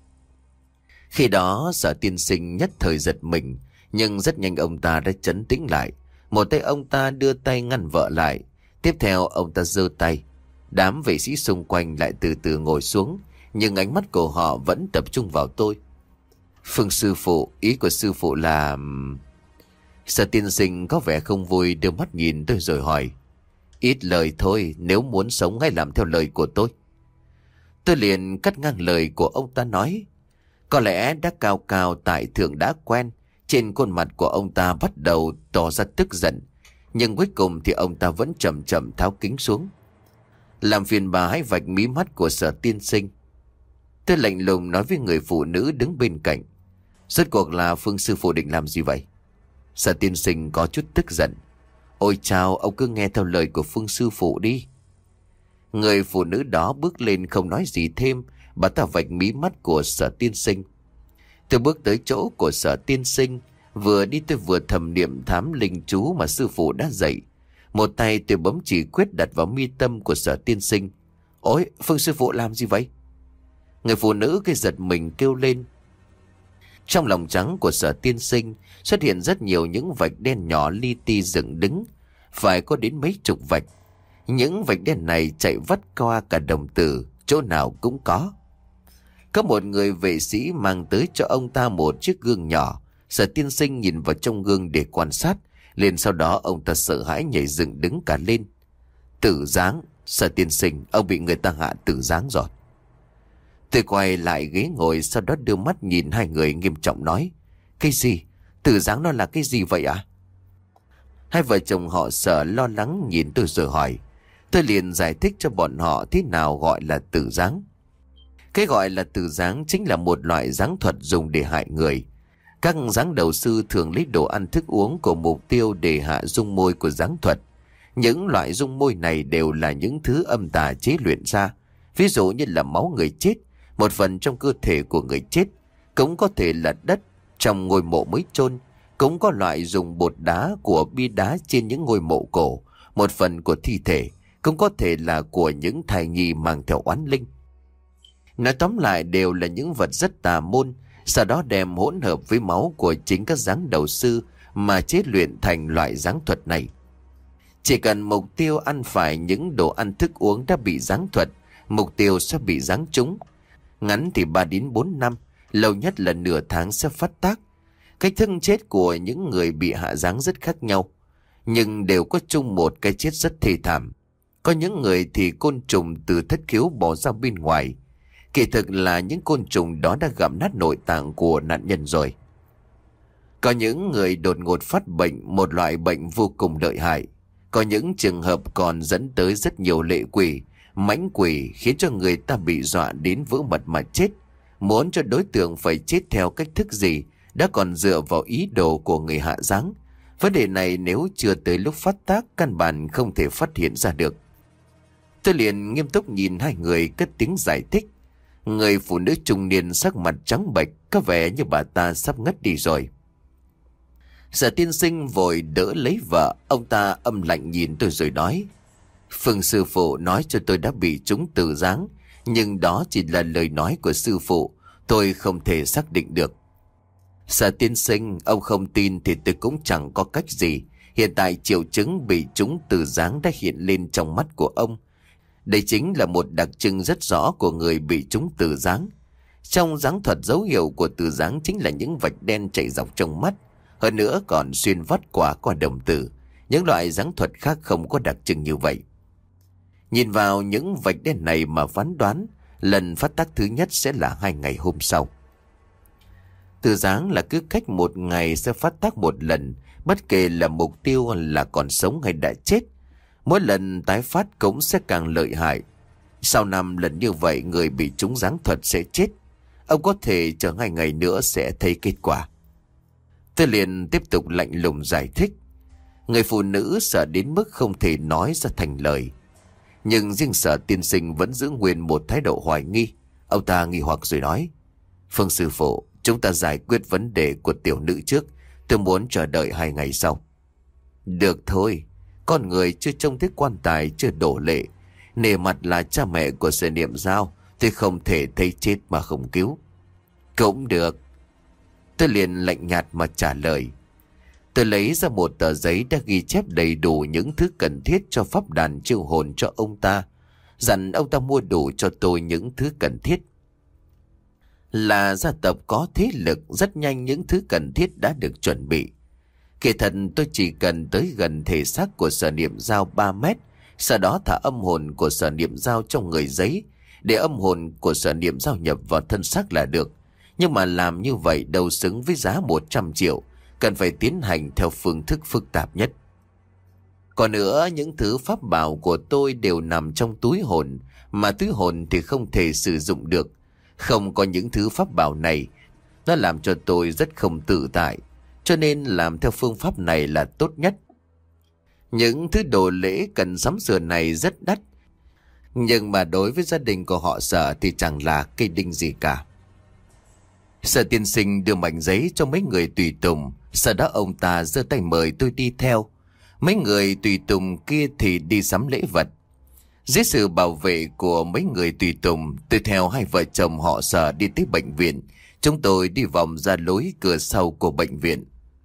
Khi đó Sở tiên sinh nhất thời giật mình, nhưng rất nhanh ông ta đã trấn tĩnh lại. Một tay ông ta đưa tay ngăn vợ lại. Tiếp theo ông ta giơ tay. Đám vệ sĩ xung quanh lại từ từ ngồi xuống, nhưng ánh mắt của họ vẫn tập trung vào tôi. Phương sư phụ, ý của sư phụ là... Sở tiên sinh có vẻ không vui, đưa mắt nhìn tôi rồi hỏi: Ít lời thôi, nếu muốn sống hãy làm theo lời của tôi. Tôi liền cắt ngang lời của ông ta nói: Có lẽ đã cao cao tại thượng đã quen. Trên khuôn mặt của ông ta bắt đầu tỏ ra tức giận, nhưng cuối cùng thì ông ta vẫn chậm chậm tháo kính xuống. Làm phiền bà hãy vạch mí mắt của Sở tiên sinh. Tôi lạnh lùng nói với người phụ nữ đứng bên cạnh: Rốt cuộc là Phương sư phụ định làm gì vậy? Sở tiên sinh có chút tức giận: Ôi chao, ông cứ nghe theo lời của Phương sư phụ đi. Người phụ nữ đó bước lên không nói gì thêm. Bà ta vạch mí mắt của Sở tiên sinh. Tôi bước tới chỗ của Sở tiên sinh. Vừa đi tôi vừa thầm niệm thám linh chú mà sư phụ đã dạy. Một tay tôi bấm chỉ quyết đặt vào mi tâm của Sở tiên sinh. Ôi, Phương sư phụ làm gì vậy? Người phụ nữ cái giật mình kêu lên. Trong lòng trắng của Sở tiên sinh xuất hiện rất nhiều những vạch đen nhỏ li ti dựng đứng, phải có đến mấy chục vạch. Những vạch đen này chạy vắt qua cả đồng tử, chỗ nào cũng có. Có một người vệ sĩ mang tới cho ông ta một chiếc gương nhỏ. Sở tiên sinh nhìn vào trong gương để quan sát, liền sau đó ông ta sợ hãi nhảy dựng đứng cả lên. Tử giáng, Sở tiên sinh, ông bị người ta hạ tử giáng rồi. Tôi quay lại ghế ngồi, sau đó đưa mắt nhìn hai người nghiêm trọng nói. Cái gì? Tử giáng nó là cái gì vậy ạ? À? Hai vợ chồng họ Sở lo lắng nhìn tôi rồi hỏi. Tôi liền giải thích cho bọn họ thế nào gọi là tử giáng. Cái gọi là tử giáng chính là một loại giáng thuật dùng để hại người. Các giáng đầu sư thường lấy đồ ăn thức uống của mục tiêu để hạ dung môi của giáng thuật. Những loại dung môi này đều là những thứ âm tà chế luyện ra. Ví dụ như là máu người chết, một phần trong cơ thể của người chết, cũng có thể là đất trong ngôi mộ mới chôn, cũng có loại dùng bột đá của bi đá trên những ngôi mộ cổ, một phần của thi thể, cũng có thể là của những thai nhi mang theo oán linh. Nói tóm lại đều là những vật rất tà môn, sau đó đem hỗn hợp với máu của chính các giáng đầu sư mà chế luyện thành loại giáng thuật này. Chỉ cần mục tiêu ăn phải những đồ ăn thức uống đã bị giáng thuật, mục tiêu sẽ bị giáng trúng. Ngắn thì ba đến bốn năm, lâu nhất là nửa tháng sẽ phát tác. Cách thức chết của những người bị hạ giáng rất khác nhau, nhưng đều có chung một cái chết rất thê thảm. Có những người thì côn trùng từ thất khiếu bỏ ra bên ngoài. Kỳ thực là những côn trùng đó đã gặm nát nội tạng của nạn nhân rồi. Có những người đột ngột phát bệnh, một loại bệnh vô cùng lợi hại. Có những trường hợp còn dẫn tới rất nhiều lệ quỷ, mãnh quỷ, khiến cho người ta bị dọa đến vỡ mật mà chết. Muốn cho đối tượng phải chết theo cách thức gì đã còn dựa vào ý đồ của người hạ giáng. Vấn đề này nếu chưa tới lúc phát tác, căn bản không thể phát hiện ra được. Tôi liền nghiêm túc nhìn hai người cất tiếng giải thích. Người phụ nữ trung niên sắc mặt trắng bệch, có vẻ như bà ta sắp ngất đi rồi. Sở tiên sinh vội đỡ lấy vợ, ông ta âm lạnh nhìn tôi rồi nói. Phương sư phụ nói cho tôi đã bị trúng tử giáng, nhưng đó chỉ là lời nói của sư phụ, tôi không thể xác định được. Sở tiên sinh, ông không tin thì tôi cũng chẳng có cách gì. Hiện tại triệu chứng bị trúng tử giáng đã hiện lên trong mắt của ông. Đây chính là một đặc trưng rất rõ của người bị trúng tử giáng. Trong giáng thuật, dấu hiệu của tử giáng chính là những vạch đen chạy dọc trong mắt, hơn nữa còn xuyên vắt qua qua đồng tử. Những loại giáng thuật khác không có đặc trưng như vậy. Nhìn vào những vạch đen này mà phán đoán, lần phát tác thứ nhất sẽ là hai ngày hôm sau. Tử giáng là cứ cách một ngày sẽ phát tác một lần, bất kể là mục tiêu là còn sống hay đã chết. Mỗi lần tái phát cũng sẽ càng lợi hại. Sau năm lần như vậy, người bị trúng giáng thuật sẽ chết. Ông có thể chờ hai ngày nữa sẽ thấy kết quả. Tôi liền tiếp tục lạnh lùng giải thích. Người phụ nữ sợ đến mức không thể nói ra thành lời. Nhưng riêng Sở tiên sinh vẫn giữ nguyên một thái độ hoài nghi. Ông ta nghi hoặc rồi nói. Phương sư phụ, chúng ta giải quyết vấn đề của tiểu nữ trước. Tôi muốn chờ đợi hai ngày sau. Được thôi. Con người chưa trông thấy quan tài chưa đổ lệ. Nề mặt là cha mẹ của Sở Niệm Giao, tôi không thể thấy chết mà không cứu. Cũng được. Tôi liền lạnh nhạt mà trả lời. Tôi lấy ra một tờ giấy đã ghi chép đầy đủ những thứ cần thiết cho pháp đàn chiêu hồn cho ông ta, dặn ông ta mua đủ cho tôi những thứ cần thiết. Là gia tộc có thế lực, rất nhanh những thứ cần thiết đã được chuẩn bị. Kể thật tôi chỉ cần tới gần thể xác của Sở Niệm Giao ba mét, sau đó thả âm hồn của Sở Niệm Giao trong người giấy, để âm hồn của Sở Niệm Giao nhập vào thân xác là được. Nhưng mà làm như vậy đâu xứng với giá một trăm triệu, cần phải tiến hành theo phương thức phức tạp nhất. Còn nữa, những thứ pháp bảo của tôi đều nằm trong túi hồn, mà túi hồn thì không thể sử dụng được. Không có những thứ pháp bảo này, nó làm cho tôi rất không tự tại, cho nên làm theo phương pháp này là tốt nhất. Những thứ đồ lễ cần sắm sửa này rất đắt, nhưng mà đối với gia đình của họ Sở thì chẳng là cây đinh gì cả. Sở tiên sinh đưa mảnh giấy cho mấy người tùy tùng, sau đó ông ta giơ tay mời tôi đi theo. Mấy người tùy tùng kia thì đi sắm lễ vật. Dưới sự bảo vệ của mấy người tùy tùng, tôi theo hai vợ chồng họ Sở đi tới bệnh viện. Chúng tôi đi vòng ra lối cửa sau của bệnh viện.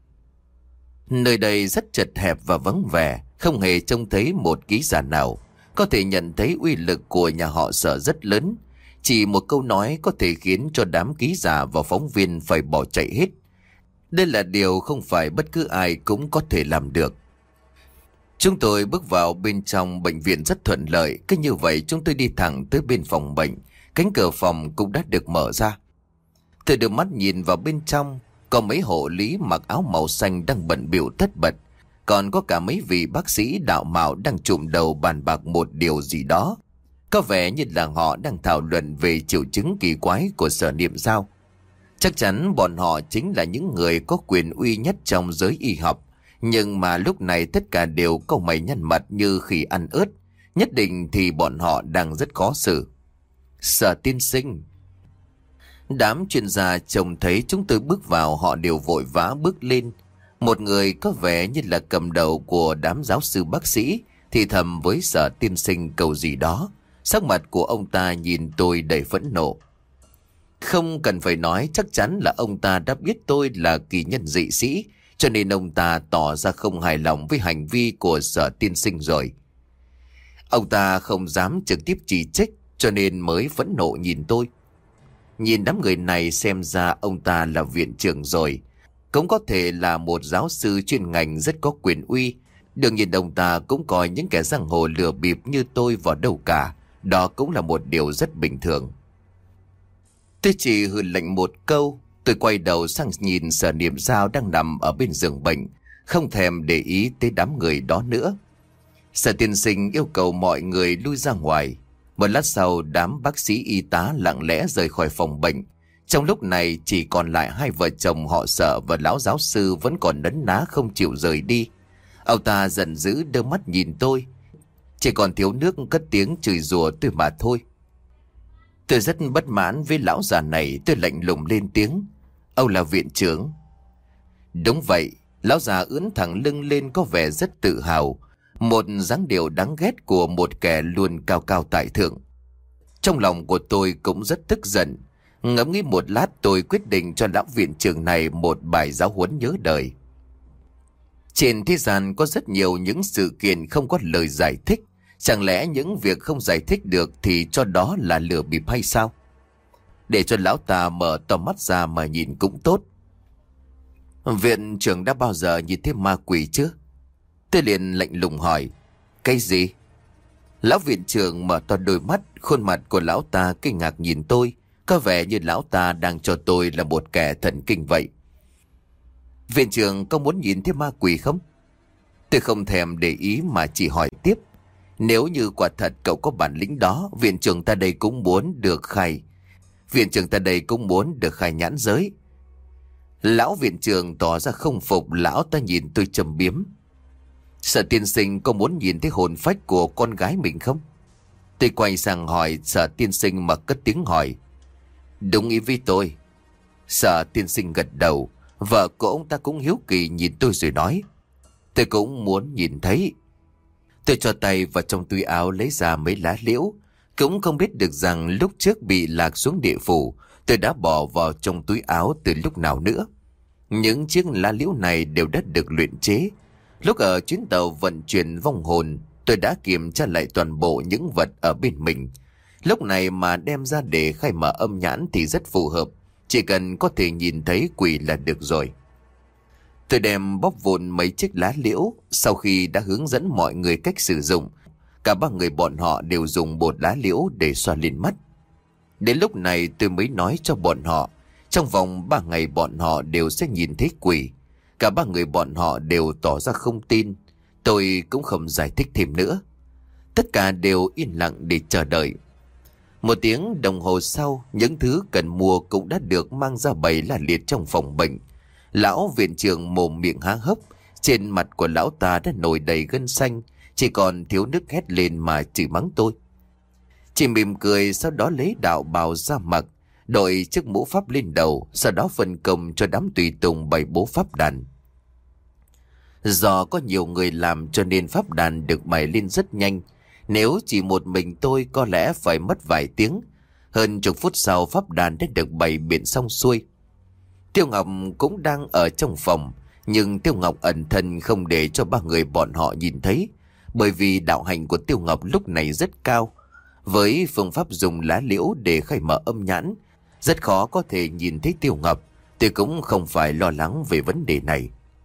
Nơi đây rất chật hẹp và vắng vẻ, không hề trông thấy một ký giả nào. Có thể nhận thấy uy lực của nhà họ Sở rất lớn. Chỉ một câu nói có thể khiến cho đám ký giả và phóng viên phải bỏ chạy hết. Đây là điều không phải bất cứ ai cũng có thể làm được. Chúng tôi bước vào bên trong bệnh viện rất thuận lợi. Cứ như vậy chúng tôi đi thẳng tới bên phòng bệnh. Cánh cửa phòng cũng đã được mở ra. Tôi đưa mắt nhìn vào bên trong. Có mấy hộ lý mặc áo màu xanh đang bận bịu tất bật. Còn có cả mấy vị bác sĩ đạo mạo đang chụm đầu bàn bạc một điều gì đó. Có vẻ như là họ đang thảo luận về triệu chứng kỳ quái của Sở Niệm Giao. Chắc chắn bọn họ chính là những người có quyền uy nhất trong giới y học. Nhưng mà lúc này tất cả đều cau mày nhăn mặt như khỉ ăn ớt. Nhất định thì bọn họ đang rất khó xử. Sở tiên sinh. Đám chuyên gia trông thấy chúng tôi bước vào, họ đều vội vã bước lên. Một người có vẻ như là cầm đầu của đám giáo sư bác sĩ thì thầm với Sở tiên sinh cầu gì đó. Sắc mặt của ông ta nhìn tôi đầy phẫn nộ. Không cần phải nói, chắc chắn là ông ta đã biết tôi là kỳ nhân dị sĩ, cho nên ông ta tỏ ra không hài lòng với hành vi của Sở tiên sinh rồi. Ông ta không dám trực tiếp chỉ trích, cho nên mới phẫn nộ nhìn tôi. Nhìn đám người này xem ra ông ta là viện trưởng rồi. Cũng có thể là một giáo sư chuyên ngành rất có quyền uy. Đương nhiên ông ta cũng coi những kẻ giang hồ lừa bịp như tôi vào đâu cả. Đó cũng là một điều rất bình thường. Tôi chỉ hừ lạnh một câu. Tôi quay đầu sang nhìn Sở Niệm Giao đang nằm ở bên giường bệnh, không thèm để ý tới đám người đó nữa. Sở tiên sinh yêu cầu mọi người lui ra ngoài. Một lát sau, đám bác sĩ y tá lặng lẽ rời khỏi phòng bệnh. Trong lúc này chỉ còn lại hai vợ chồng họ Sở và lão giáo sư vẫn còn nấn ná không chịu rời đi. Ông ta giận dữ đưa mắt nhìn tôi. Chỉ còn thiếu nước cất tiếng chửi rủa tôi mà thôi. Tôi rất bất mãn với lão già này, tôi lạnh lùng lên tiếng. Ông là viện trưởng. Đúng vậy, lão già ưỡn thẳng lưng lên có vẻ rất tự hào. Một dáng điệu đáng ghét của một kẻ luôn cao cao tại thượng. Trong lòng của tôi cũng rất tức giận. Ngẫm nghĩ một lát tôi quyết định cho lão viện trưởng này một bài giáo huấn nhớ đời. Trên thế gian có rất nhiều những sự kiện không có lời giải thích. Chẳng lẽ những việc không giải thích được thì cho đó là lừa bịp hay sao? Để cho lão ta mở to mắt ra mà nhìn cũng tốt. Viện trưởng đã bao giờ nhìn thấy ma quỷ chưa? Tôi liền lạnh lùng hỏi. Cái gì? Lão viện trưởng mở to đôi mắt, khuôn mặt của lão ta kinh ngạc nhìn tôi. Có vẻ như lão ta đang cho tôi là một kẻ thần kinh vậy. Viện trưởng có muốn nhìn thấy ma quỷ không? Tôi không thèm để ý mà chỉ hỏi tiếp. Nếu như quả thật cậu có bản lĩnh đó, viện trưởng ta đây cũng muốn được khai. Viện trưởng ta đây cũng muốn được khai nhãn giới. Lão viện trưởng tỏ ra không phục, lão ta nhìn tôi trầm biếm. Sở tiên sinh có muốn nhìn thấy hồn phách của con gái mình không? Tôi quay sang hỏi Sở tiên sinh mà cất tiếng hỏi. Đúng ý với tôi. Sở tiên sinh gật đầu. Vợ của ông ta cũng hiếu kỳ nhìn tôi rồi nói. Tôi cũng muốn nhìn thấy. Tôi cho tay vào trong túi áo lấy ra mấy lá liễu. Cũng không biết được rằng lúc trước bị lạc xuống địa phủ, tôi đã bỏ vào trong túi áo từ lúc nào nữa. Những chiếc lá liễu này đều đã được luyện chế. Lúc ở chuyến tàu vận chuyển vong hồn, tôi đã kiểm tra lại toàn bộ những vật ở bên mình. Lúc này mà đem ra để khai mở âm nhãn thì rất phù hợp. Chỉ cần có thể nhìn thấy quỷ là được rồi. Tôi đem bóp vụn mấy chiếc lá liễu. Sau khi đã hướng dẫn mọi người cách sử dụng, cả ba người bọn họ đều dùng bột lá liễu để xoa lên mắt. Đến lúc này tôi mới nói cho bọn họ, trong vòng ba ngày bọn họ đều sẽ nhìn thấy quỷ. Cả ba người bọn họ đều tỏ ra không tin. Tôi cũng không giải thích thêm nữa. Tất cả đều yên lặng để chờ đợi. Một tiếng đồng hồ sau, những thứ cần mua cũng đã được mang ra bày là liệt trong phòng bệnh. Lão viện trưởng mồm miệng há hốc, trên mặt của lão ta đã nổi đầy gân xanh, chỉ còn thiếu nước hét lên mà chửi mắng tôi. Chỉ mỉm cười, sau đó lấy đạo bào ra mặc, đội chiếc mũ pháp lên đầu, sau đó phân công cho đám tùy tùng bày bố pháp đàn. Do có nhiều người làm cho nên pháp đàn được bày lên rất nhanh. Nếu chỉ một mình tôi có lẽ phải mất vài tiếng. Hơn chục phút sau pháp đàn đã được bày biện xong xuôi. Tiêu Ngọc cũng đang ở trong phòng, nhưng Tiêu Ngọc ẩn thân không để cho ba người bọn họ nhìn thấy, bởi vì đạo hành của Tiêu Ngọc lúc này rất cao. Với phương pháp dùng lá liễu để khai mở âm nhãn, rất khó có thể nhìn thấy Tiêu Ngọc. Tôi cũng không phải lo lắng về vấn đề này.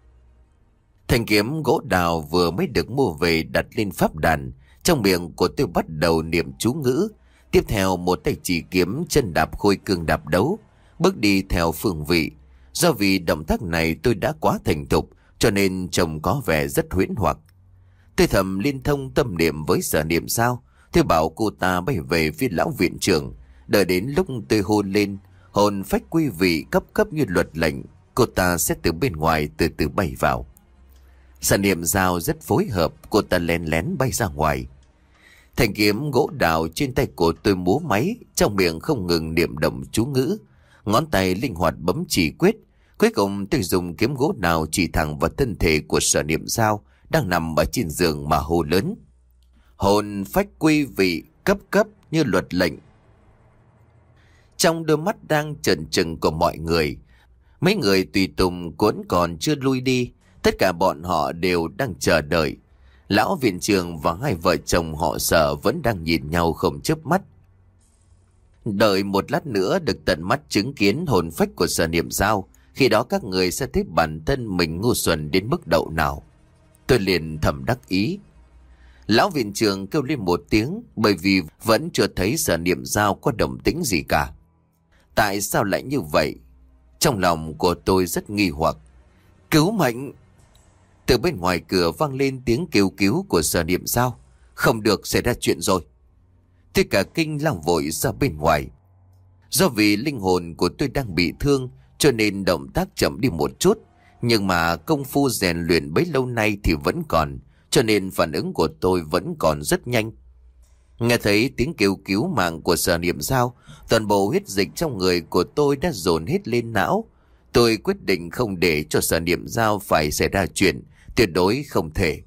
Thanh kiếm gỗ đào vừa mới được mua về đặt lên pháp đàn. Trong miệng của tôi bắt đầu niệm chú ngữ. Tiếp theo một tay chỉ kiếm, chân đạp khôi cương đạp đấu, bước đi theo phương vị. Do vì động tác này tôi đã quá thành thục, cho nên trông có vẻ rất huyễn hoặc. Tôi thầm liên thông tâm niệm với Sở Niệm Giao. Tôi bảo cô ta bay về phía lão viện trưởng. Đợi đến lúc tôi hôn lên, hồn phách quy vị cấp cấp như luật lệnh, cô ta sẽ từ bên ngoài từ từ bay vào. Sở Niệm Giao rất phối hợp, cô ta lén lén bay ra ngoài. Thanh kiếm gỗ đào trên tay của tôi múa máy, trong miệng không ngừng niệm động chú ngữ. Ngón tay linh hoạt bấm chỉ quyết. Cuối cùng tôi dùng kiếm gỗ đào chỉ thẳng vào thân thể của Sở Niệm Giao đang nằm ở trên giường mà hô lớn: hồn phách quy vị cấp cấp như luật lệnh. Trong đôi mắt đang trợn trừng của mọi người, mấy người tùy tùng cuốn còn chưa lui đi, tất cả bọn họ đều đang chờ đợi. Lão viện trưởng và hai vợ chồng họ Sở vẫn đang nhìn nhau không chớp mắt. Đợi một lát nữa được tận mắt chứng kiến hồn phách của Sở Niệm Giao, khi đó các người sẽ thấy bản thân mình ngu xuẩn đến mức độ nào. Tôi liền thầm đắc ý. Lão viện trưởng kêu lên một tiếng, bởi vì vẫn chưa thấy Sở Niệm Giao có động tĩnh gì cả. Tại sao lại như vậy? Trong lòng của tôi rất nghi hoặc. Cứu mệnh! Từ bên ngoài cửa vang lên tiếng kêu cứu của Sở Niệm Giao. Không được, xảy ra chuyện rồi. Tôi cả kinh lao vội ra bên ngoài. Do vì linh hồn của tôi đang bị thương, cho nên động tác chậm đi một chút. Nhưng mà công phu rèn luyện bấy lâu nay thì vẫn còn, cho nên phản ứng của tôi vẫn còn rất nhanh. Nghe thấy tiếng kêu cứu mạng của Sở Niệm Giao, toàn bộ huyết dịch trong người của tôi đã dồn hết lên não. Tôi quyết định không để cho Sở Niệm Giao phải xảy ra chuyện, tuyệt đối không thể.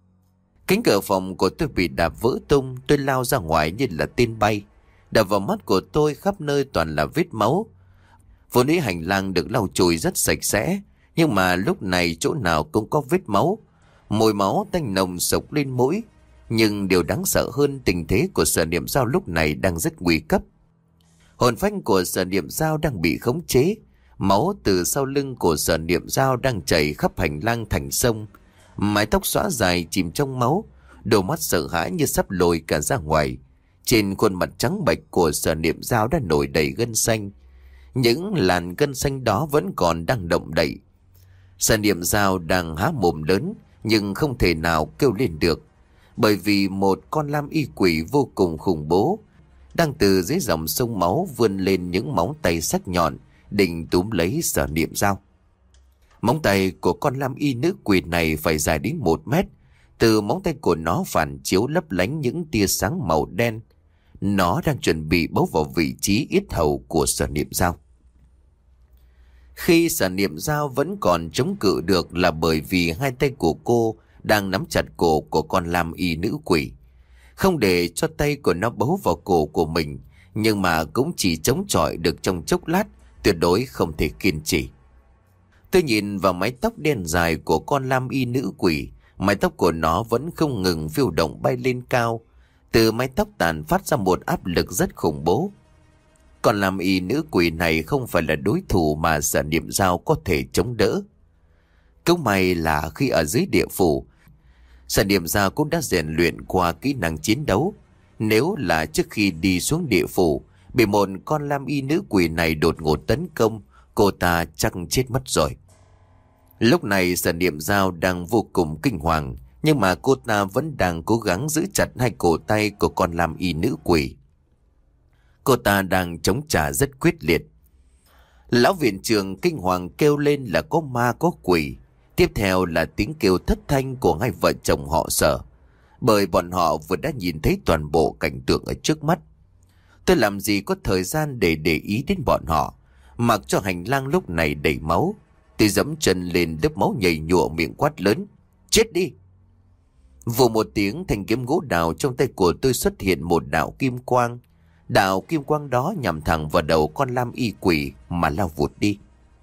Cánh cửa phòng của tôi bị đạp vỡ tung, tôi lao ra ngoài như là tên bay. Đập vào mắt của tôi khắp nơi toàn là vết máu. Vốn dĩ hành lang được lau chùi rất sạch sẽ, nhưng mà lúc này chỗ nào cũng có vết máu. Mùi máu tanh nồng sộc lên mũi. Nhưng điều đáng sợ hơn, tình thế của Sở Niệm Giao lúc này đang rất nguy cấp. Hồn phách của Sở Niệm Giao đang bị khống chế. Máu từ sau lưng của Sở Niệm Giao đang chảy khắp hành lang thành sông. Mái tóc xõa dài chìm trong máu, đôi mắt sợ hãi như sắp lồi cả ra ngoài. Trên khuôn mặt trắng bệch của Sở Niệm Giao đã nổi đầy gân xanh. Những làn gân xanh đó vẫn còn đang động đậy. Sở Niệm Giao đang há mồm lớn, nhưng không thể nào kêu lên được, bởi vì một con lam y quỷ vô cùng khủng bố đang từ dưới dòng sông máu vươn lên những móng tay sắc nhọn, định túm lấy Sở Niệm Giao. Móng tay của con lam y nữ quỷ này phải dài đến một mét. Từ móng tay của nó phản chiếu lấp lánh những tia sáng màu đen. Nó đang chuẩn bị bấu vào vị trí yết hầu của Sở Niệm Giao. Khi Sở Niệm Giao vẫn còn chống cự được là bởi vì hai tay của cô đang nắm chặt cổ của con lam y nữ quỷ, không để cho tay của nó bấu vào cổ của mình, nhưng mà cũng chỉ chống chọi được trong chốc lát, tuyệt đối không thể kiên trì. Tôi nhìn vào mái tóc đen dài của con lam y nữ quỷ, mái tóc của nó vẫn không ngừng phiêu động bay lên cao. Từ mái tóc tàn phát ra một áp lực rất khủng bố. Còn lam y nữ quỷ này không phải là đối thủ mà Sở Niệm Giao có thể chống đỡ. Cũng may là khi ở dưới địa phủ, Sở Niệm Giao cũng đã rèn luyện qua kỹ năng chiến đấu. Nếu là trước khi đi xuống địa phủ, bị một con lam y nữ quỷ này đột ngột tấn công, cô ta chắc chết mất rồi. Lúc này Sở Niệm Giao đang vô cùng kinh hoàng, nhưng mà cô ta vẫn đang cố gắng giữ chặt hai cổ tay của con lam y nữ quỷ. Cô ta đang chống trả rất quyết liệt. Lão viện trưởng kinh hoàng kêu lên là có ma có quỷ. Tiếp theo là tiếng kêu thất thanh của hai vợ chồng họ Sở, bởi bọn họ vừa đã nhìn thấy toàn bộ cảnh tượng ở trước mắt. Tôi làm gì có thời gian để để ý đến bọn họ, mặc cho hành lang lúc này đầy máu. Tôi giẫm chân lên lớp máu nhầy nhụa, miệng quát lớn: chết đi! Vù một tiếng, thanh kiếm gỗ đào trong tay của tôi xuất hiện một đạo kim quang. Đạo kim quang đó nhằm thẳng vào đầu con lam y quỷ mà lao vụt đi.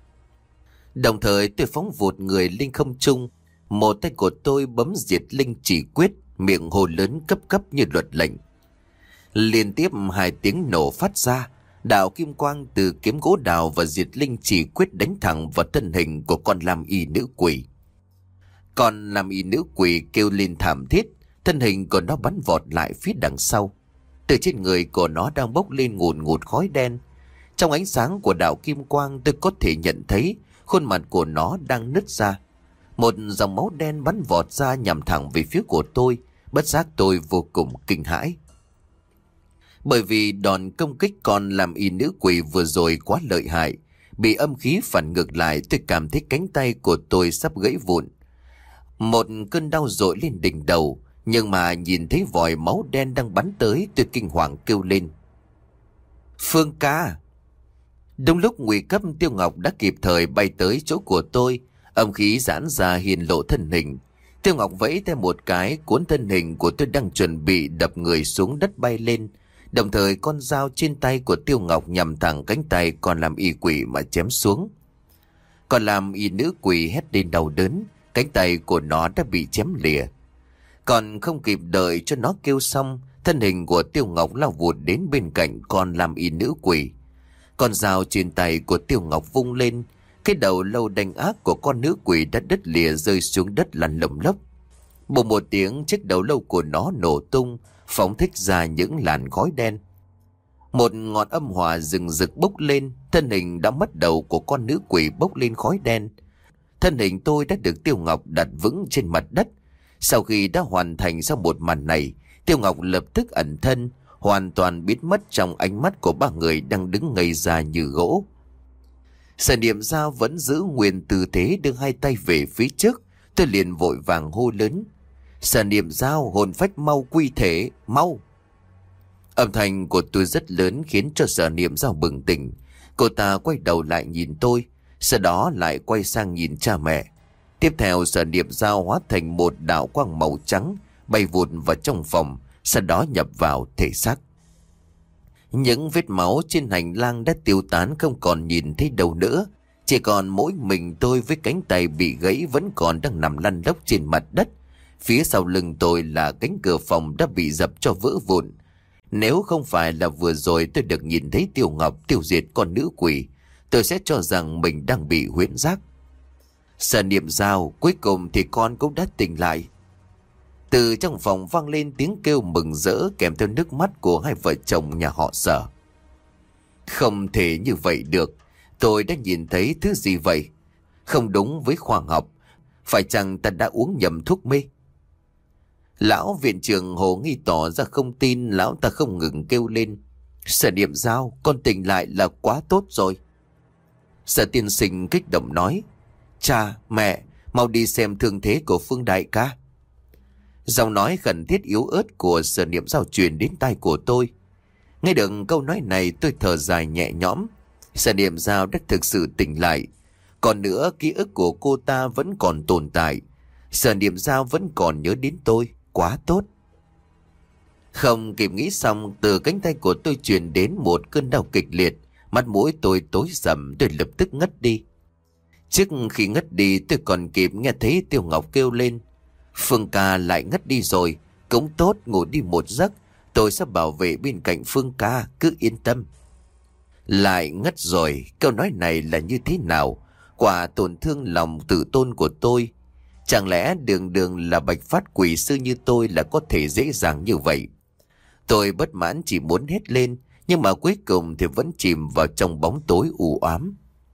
Đồng thời tôi phóng vụt người lên không trung. Một tay của tôi bấm diệt linh chỉ quyết, miệng hồ lớn cấp cấp như luật lệnh. Liên tiếp hai tiếng nổ phát ra, đạo kim quang từ kiếm gỗ đào và diệt linh chỉ quyết đánh thẳng vào thân hình của con lam y nữ quỷ. Con lam y nữ quỷ kêu lên thảm thiết, thân hình của nó bắn vọt lại phía đằng sau. Từ trên người của nó đang bốc lên ngùn ngụt khói đen. Trong ánh sáng của đạo kim quang, tôi có thể nhận thấy khuôn mặt của nó đang nứt ra. Một dòng máu đen bắn vọt ra nhằm thẳng về phía của tôi. Bất giác tôi vô cùng kinh hãi. Bởi vì đòn công kích con làm y nữ quỷ vừa rồi quá lợi hại, bị âm khí phản ngược lại, tôi cảm thấy cánh tay của tôi sắp gãy vụn. Một cơn đau dội lên đỉnh đầu, nhưng mà nhìn thấy vòi máu đen đang bắn tới, tôi kinh hoàng kêu lên: Phương ca! Đúng lúc nguy cấp, Tiêu Ngọc đã kịp thời bay tới chỗ của tôi. Âm khí giãn ra hiển lộ thân hình. Tiêu Ngọc vẫy tay một cái, cuốn thân hình của tôi đang chuẩn bị đập người xuống đất bay lên. Đồng thời con dao trên tay của Tiêu Ngọc nhằm thẳng cánh tay còn làm y quỷ mà chém xuống. Còn làm y nữ quỷ hét lên đau đớn, cánh tay của nó đã bị chém lìa. Còn không kịp đợi cho nó kêu xong, thân hình của Tiêu Ngọc lao vụt đến bên cạnh con làm y nữ quỷ. Con dao trên tay của Tiêu Ngọc vung lên, cái đầu lâu đanh ác của con nữ quỷ đã đứt lìa rơi xuống đất lăn lồng lốc. Bùng một tiếng, chiếc đầu lâu của nó nổ tung, phóng thích ra những làn khói đen. Một ngọn âm hỏa rừng rực bốc lên, thân hình đã mất đầu của con nữ quỷ bốc lên khói đen. Thân hình tôi đã được Tiêu Ngọc đặt vững trên mặt đất. Sau khi đã hoàn thành xong một màn này, Tiêu Ngọc lập tức ẩn thân, hoàn toàn biến mất trong ánh mắt của ba người đang đứng ngây ra như gỗ. Sở Niệm Dao vẫn giữ nguyên tư thế đưa hai tay về phía trước. Tôi liền vội vàng hô lớn: Sở Niệm Dao, hồn phách mau quy thể, mau! Âm thanh của tôi rất lớn khiến cho Sở Niệm Dao bừng tỉnh. Cô ta quay đầu lại nhìn tôi, sau đó lại quay sang nhìn cha mẹ. Tiếp theo Sở Niệm Dao hóa thành một đạo quang màu trắng bay vụt vào trong phòng, sau đó nhập vào thể xác. Những vết máu trên hành lang đã tiêu tán không còn nhìn thấy đâu nữa. Chỉ còn mỗi mình tôi với cánh tay bị gãy vẫn còn đang nằm lăn lóc trên mặt đất. Phía sau lưng tôi là cánh cửa phòng đã bị dập cho vỡ vụn. Nếu không phải là vừa rồi tôi được nhìn thấy Tiêu Ngọc tiêu diệt con nữ quỷ, tôi sẽ cho rằng mình đang bị huyễn giác. Sở Niệm Dao, cuối cùng thì con cũng đã tỉnh lại. Từ trong phòng vang lên tiếng kêu mừng rỡ kèm theo nước mắt của hai vợ chồng nhà họ Sở. Không thể như vậy được. Tôi đã nhìn thấy thứ gì vậy? Không đúng với khoa học. Phải chăng ta đã uống nhầm thuốc mê? Lão viện trưởng Hồ Nghi tỏ ra không tin. Lão ta không ngừng kêu lên: Sở Niệm Dao, con tỉnh lại là quá tốt rồi. Sở tiên sinh kích động nói: Cha, mẹ, mau đi xem thương thế của Phương đại ca. Giọng nói khẩn thiết yếu ớt của Sở Niệm Dao truyền đến tai của tôi. Nghe được câu nói này, tôi thở dài nhẹ nhõm. Sở Niệm Dao đã thực sự tỉnh lại. Còn nữa, ký ức của cô ta vẫn còn tồn tại. Sở Niệm Dao vẫn còn nhớ đến tôi. Quá tốt. Không kịp nghĩ xong, từ cánh tay của tôi truyền đến một cơn đau kịch liệt. Mắt mũi tôi tối sầm, tôi lập tức ngất đi. Trước khi ngất đi, tôi còn kịp nghe thấy Tiêu Ngọc kêu lên: Phương ca lại ngất đi rồi. Cũng tốt, ngủ đi một giấc, tôi sẽ bảo vệ bên cạnh Phương ca, cứ yên tâm. Lại ngất rồi, câu nói này là như thế nào? Quả tổn thương lòng tự tôn của tôi. Chẳng lẽ đường đường là bạch phát quỷ sư như tôi là có thể dễ dàng như vậy? Tôi bất mãn chỉ muốn hét lên, nhưng mà cuối cùng thì vẫn chìm vào trong bóng tối u ám.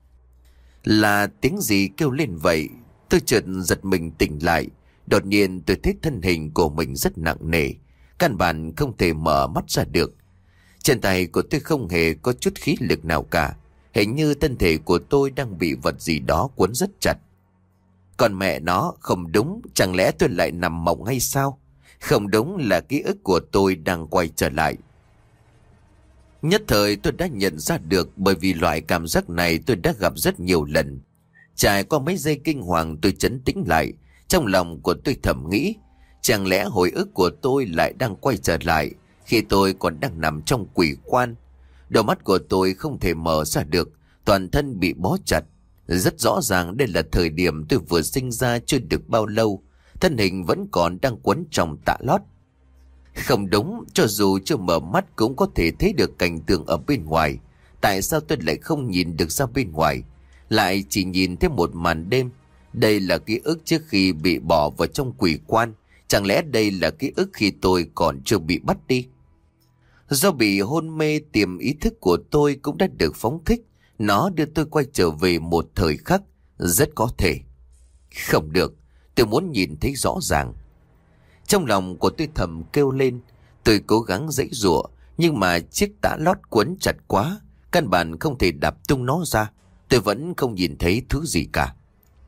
Là tiếng gì kêu lên vậy? Tôi chợt giật mình tỉnh lại. Đột nhiên tôi thấy thân hình của mình rất nặng nề, căn bản không thể mở mắt ra được. Trên tay của tôi không hề có chút khí lực nào cả. Hình như thân thể của tôi đang bị vật gì đó quấn rất chặt. Còn mẹ nó, không đúng, chẳng lẽ tôi lại nằm mộng hay sao? Không đúng, là ký ức của tôi đang quay trở lại. Nhất thời tôi đã nhận ra được, bởi vì loại cảm giác này tôi đã gặp rất nhiều lần. Trải qua mấy giây kinh hoàng, tôi trấn tĩnh lại. Trong lòng của tôi thầm nghĩ, Chẳng lẽ hồi ức của tôi lại đang quay trở lại khi tôi còn đang nằm trong quỷ quan? Đôi mắt của tôi không thể mở ra được, toàn thân bị bó chặt. Rất rõ ràng đây là thời điểm tôi vừa sinh ra chưa được bao lâu, thân hình vẫn còn đang quấn trong tã lót. Không đúng, cho dù chưa mở mắt cũng có thể thấy được cảnh tượng ở bên ngoài. Tại sao tôi lại không nhìn được ra bên ngoài, lại chỉ nhìn thấy một màn đêm? Đây là ký ức trước khi bị bỏ vào trong quỷ quan. Chẳng lẽ đây là ký ức khi tôi còn chưa bị bắt đi? Do bị hôn mê, tiềm ý thức của tôi cũng đã được phóng thích. Nó đưa tôi quay trở về một thời khắc. Rất có thể. Không được, tôi muốn nhìn thấy rõ ràng. Trong lòng của tôi thầm kêu lên. Tôi cố gắng giãy giụa, nhưng mà chiếc tã lót quấn chặt quá, căn bản không thể đạp tung nó ra. Tôi vẫn không nhìn thấy thứ gì cả.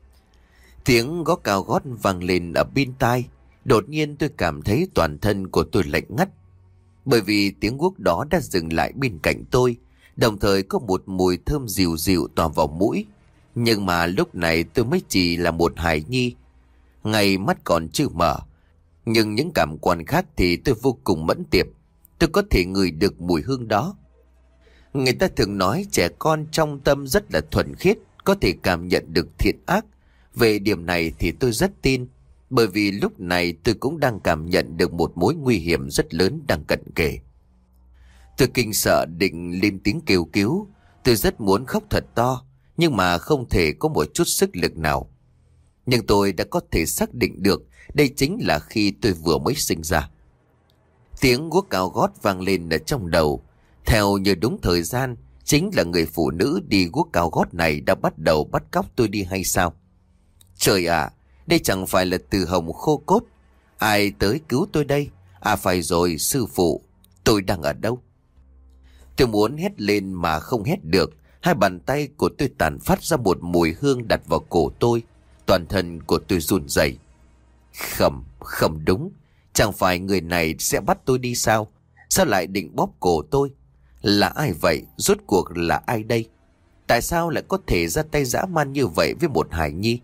Tiếng gõ cao gót vang lên ở bên tai. Đột nhiên tôi cảm thấy toàn thân của tôi lạnh ngắt. Bởi vì tiếng guốc đó đã dừng lại bên cạnh tôi, đồng thời có một mùi thơm dịu dịu tỏa vào mũi. Nhưng mà lúc này tôi mới chỉ là một hài nhi, ngày mắt còn chưa mở. Nhưng những cảm quan khác thì tôi vô cùng mẫn tiệp. Tôi có thể ngửi được mùi hương đó. Người ta thường nói trẻ con trong tâm rất là thuần khiết, có thể cảm nhận được thiện ác. Về điểm này thì tôi rất tin, bởi vì lúc này tôi cũng đang cảm nhận được một mối nguy hiểm rất lớn đang cận kề. Tôi kinh sợ định lên tiếng kêu cứu. Tôi rất muốn khóc thật to, nhưng mà không thể có một chút sức lực nào. Nhưng tôi đã có thể xác định được đây chính là khi tôi vừa mới sinh ra. Tiếng guốc cao gót vang lên ở trong đầu. Theo như đúng thời gian, chính là người phụ nữ đi guốc cao gót này đã bắt đầu bắt cóc tôi đi hay sao? Trời ạ, đây chẳng phải là Từ Hồng khô cốt. Ai tới cứu tôi đây? À phải rồi, sư phụ, tôi đang ở đâu? Tôi muốn hét lên mà không hét được. Hai bàn tay của tôi tản phát ra một mùi hương đặt vào cổ tôi. Toàn thân của tôi run rẩy. Không, không đúng. Chẳng phải người này sẽ bắt tôi đi sao? Sao lại định bóp cổ tôi? Là ai vậy? Rốt cuộc là ai đây? Tại sao lại có thể ra tay dã man như vậy với một hài nhi?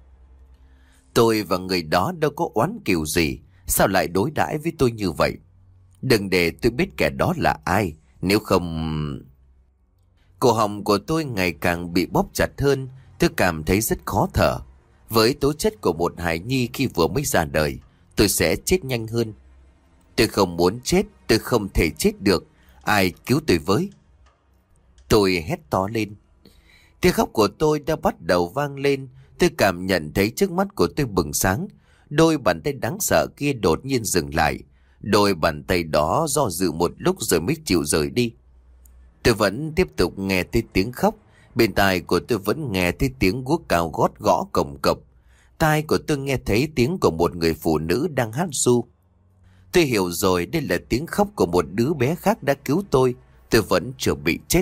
Tôi và người đó đâu có oán kiều gì, sao lại đối đãi với tôi như vậy? Đừng để tôi biết kẻ đó là ai, nếu không... Cổ họng của tôi ngày càng bị bóp chặt hơn. Tôi cảm thấy rất khó thở. Với tố chất của một hài nhi khi vừa mới ra đời, tôi sẽ chết nhanh hơn. Tôi không muốn chết, tôi không thể chết được. Ai cứu tôi với? Tôi hét to lên. Tiếng khóc của tôi đã bắt đầu vang lên. Tôi cảm nhận thấy trước mắt của tôi bừng sáng. Đôi bàn tay đáng sợ kia đột nhiên dừng lại. Đôi bàn tay đó do dự một lúc rồi mới chịu rời đi. Tôi vẫn tiếp tục nghe thấy tiếng khóc. Bên tai của tôi vẫn nghe thấy tiếng guốc cao gót gõ cồng cộc. Tai của tôi nghe thấy tiếng của một người phụ nữ đang hát ru. Tôi hiểu rồi, đây là tiếng khóc của một đứa bé khác đã cứu tôi. Tôi vẫn chưa bị chết.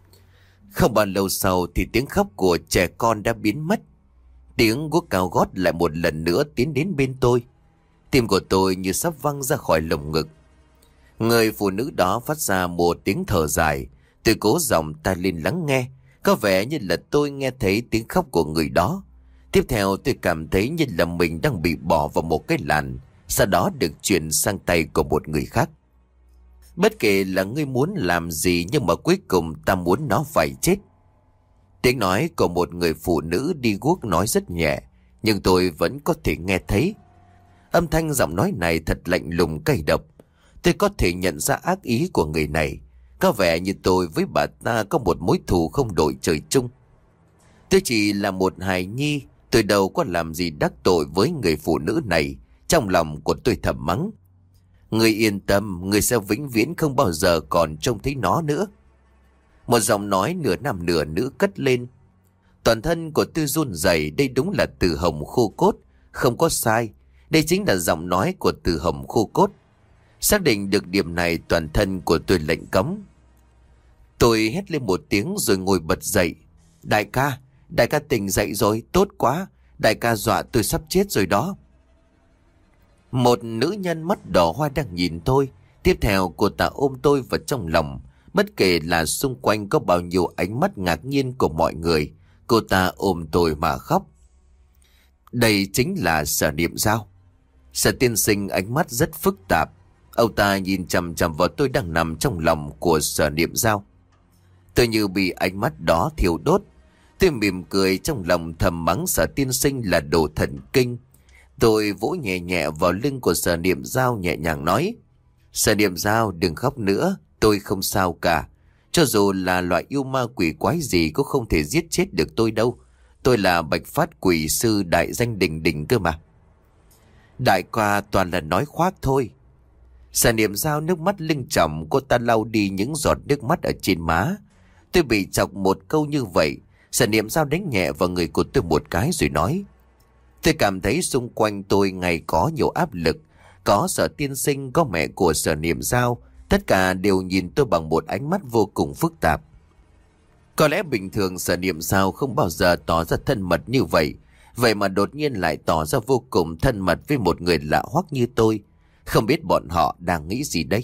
Không bao lâu sau thì tiếng khóc của trẻ con đã biến mất. Tiếng guốc cao gót lại một lần nữa tiến đến bên tôi. Tim của tôi như sắp văng ra khỏi lồng ngực. Người phụ nữ đó phát ra một tiếng thở dài. Tôi cố giọng tai lên lắng nghe. Có vẻ như là tôi nghe thấy tiếng khóc của người đó. Tiếp theo tôi cảm thấy như là mình đang bị bỏ vào một cái làn, sau đó được chuyển sang tay của một người khác. Bất kể là ngươi muốn làm gì, nhưng mà cuối cùng ta muốn nó phải chết. Tiếng nói của một người phụ nữ đi guốc nói rất nhẹ, nhưng tôi vẫn có thể nghe thấy. Âm thanh giọng nói này thật lạnh lùng cay độc. Tôi có thể nhận ra ác ý của người này. Có vẻ như tôi với bà ta có một mối thù không đội trời chung. Tôi chỉ là một hài nhi, tôi đâu có làm gì đắc tội với người phụ nữ này. Trong lòng của tôi thầm mắng. Ngươi yên tâm, ngươi sẽ vĩnh viễn không bao giờ còn trông thấy nó nữa. Một giọng nói nửa nam nửa nữ cất lên. Toàn thân của tôi run rẩy. Đây đúng là Từ Hồng khô cốt. Không có sai, đây chính là giọng nói của Từ Hồng khô cốt. Xác định được điểm này, toàn thân của tôi lạnh cống. Tôi hét lên một tiếng rồi ngồi bật dậy. Đại ca, đại ca tỉnh dậy rồi, tốt quá. Đại ca dọa tôi sắp chết rồi đó. Một nữ nhân mắt đỏ hoa đang nhìn tôi. Tiếp theo cô ta ôm tôi vào trong lòng. Bất kể là xung quanh có bao nhiêu ánh mắt ngạc nhiên của mọi người, cô ta ôm tôi mà khóc. Đây chính là Sở Niệm Giao. Sở tiên sinh ánh mắt rất phức tạp. Ông ta nhìn chằm chằm vào tôi đang nằm trong lòng của Sở Niệm Dao. Tôi như bị ánh mắt đó thiêu đốt. Tôi mỉm cười trong lòng thầm mắng Sở tiên sinh là đồ thần kinh. Tôi vỗ nhẹ nhẹ vào lưng của Sở Niệm Dao, nhẹ nhàng nói: Sở Niệm Dao, đừng khóc nữa, tôi không sao cả. Cho dù là loại yêu ma quỷ quái gì cũng không thể giết chết được tôi đâu. Tôi là Bạch Phát Quỷ Sư đại danh đình đình cơ mà. Đại ca toàn là nói khoác thôi. Sở Niệm Dao nước mắt lưng tròng, cô ta lau đi những giọt nước mắt ở trên má. Tôi bị chọc một câu như vậy, Sở Niệm Dao đánh nhẹ vào người của tôi một cái rồi nói: Tôi cảm thấy xung quanh tôi ngày có nhiều áp lực. Có Sở tiên sinh, có mẹ của Sở Niệm Dao, tất cả đều nhìn tôi bằng một ánh mắt vô cùng phức tạp. Có lẽ bình thường Sở Niệm Dao không bao giờ tỏ ra thân mật như vậy, vậy mà đột nhiên lại tỏ ra vô cùng thân mật với một người lạ hoắc như tôi. Không biết bọn họ đang nghĩ gì đấy.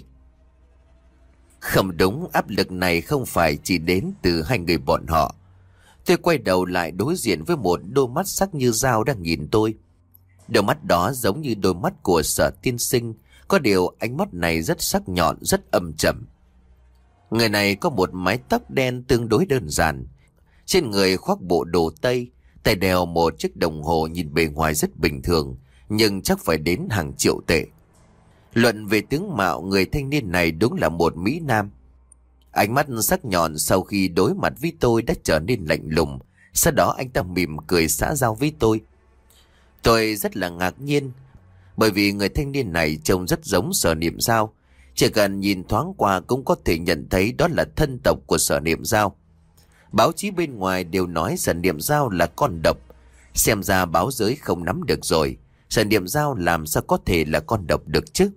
Không đúng, áp lực này không phải chỉ đến từ hai người bọn họ. Tôi quay đầu lại đối diện với một đôi mắt sắc như dao đang nhìn tôi. Đôi mắt đó giống như đôi mắt của Sở tiên sinh, có điều ánh mắt này rất sắc nhọn, rất âm trầm. Người này có một mái tóc đen tương đối đơn giản, trên người khoác bộ đồ tây, tay đeo một chiếc đồng hồ nhìn bề ngoài rất bình thường, nhưng chắc phải đến hàng triệu tệ. Luận về tướng mạo, người thanh niên này đúng là một mỹ nam. Ánh mắt sắc nhọn sau khi đối mặt với tôi đã trở nên lạnh lùng. Sau đó anh ta mỉm cười xã giao với tôi. Tôi rất là ngạc nhiên, bởi vì người thanh niên này trông rất giống Sở Niệm Dao. Chỉ cần nhìn thoáng qua cũng có thể nhận thấy đó là thân tộc của Sở Niệm Dao. Báo chí bên ngoài đều nói Sở Niệm Dao là con độc. Xem ra báo giới không nắm được rồi. Sở Niệm Dao làm sao có thể là con độc được chứ?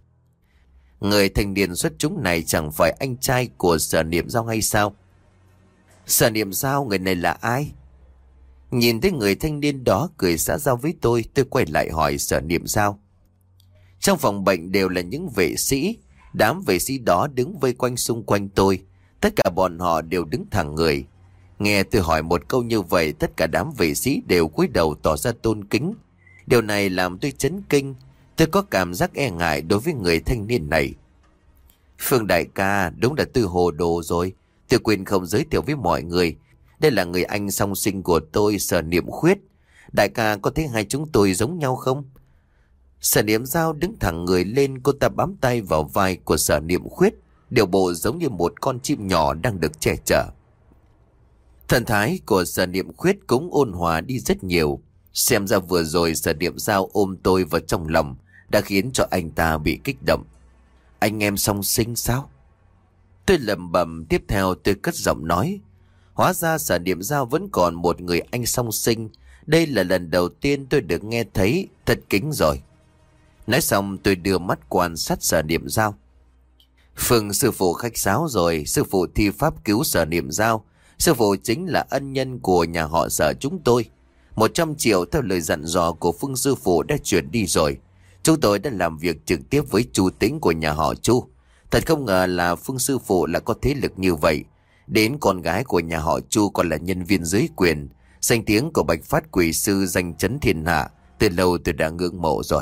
Người thanh niên xuất chúng này chẳng phải anh trai của Sở Niệm Dao hay sao? Sở Niệm Dao, người này là ai? Nhìn thấy người thanh niên đó cười xã giao với tôi, tôi quay lại hỏi Sở Niệm Dao. Trong phòng bệnh đều là những vệ sĩ. Đám vệ sĩ đó đứng vây quanh xung quanh tôi. Tất cả bọn họ đều đứng thẳng người. Nghe tôi hỏi một câu như vậy, tất cả đám vệ sĩ đều cúi đầu tỏ ra tôn kính. Điều này làm tôi chấn kinh. Tôi có cảm giác e ngại đối với người thanh niên này. Phương đại ca, đúng là tôi hồ đồ rồi. Tôi quên không giới thiệu với mọi người. Đây là người anh song sinh của tôi, Sở Niệm Khuyết. Đại ca có thấy hai chúng tôi giống nhau không? Sở Niệm Dao đứng thẳng người lên, cô ta bám tay vào vai của Sở Niệm Khuyết, điều bộ giống như một con chim nhỏ đang được che chở. Thần thái của Sở Niệm Khuyết cũng ôn hòa đi rất nhiều. Xem ra vừa rồi Sở Niệm Dao ôm tôi vào trong lòng đã khiến cho anh ta bị kích động. Anh em song sinh sao? Tôi lẩm bẩm, tiếp theo tôi cất giọng nói. Hóa ra Sở Niệm Dao vẫn còn một người anh song sinh. Đây là lần đầu tiên tôi được nghe thấy, thật kính rồi. Nói xong tôi đưa mắt quan sát Sở Niệm Dao. Phương sư phụ khách sáo rồi, sư phụ thi pháp cứu Sở Niệm Dao. Sư phụ chính là ân nhân của nhà họ Sở chúng tôi. Một trăm triệu theo lời dặn dò của Phương sư phụ đã chuyển đi rồi. Chúng tôi đã làm việc trực tiếp với Chu Tĩnh của nhà họ Chu. Thật không ngờ là Phương sư phụ là có thế lực như vậy. Đến con gái của nhà họ Chu còn là nhân viên dưới quyền. Danh tiếng của Bạch Phát Quỷ Sư danh chấn thiên hạ. Từ lâu tôi đã ngưỡng mộ rồi.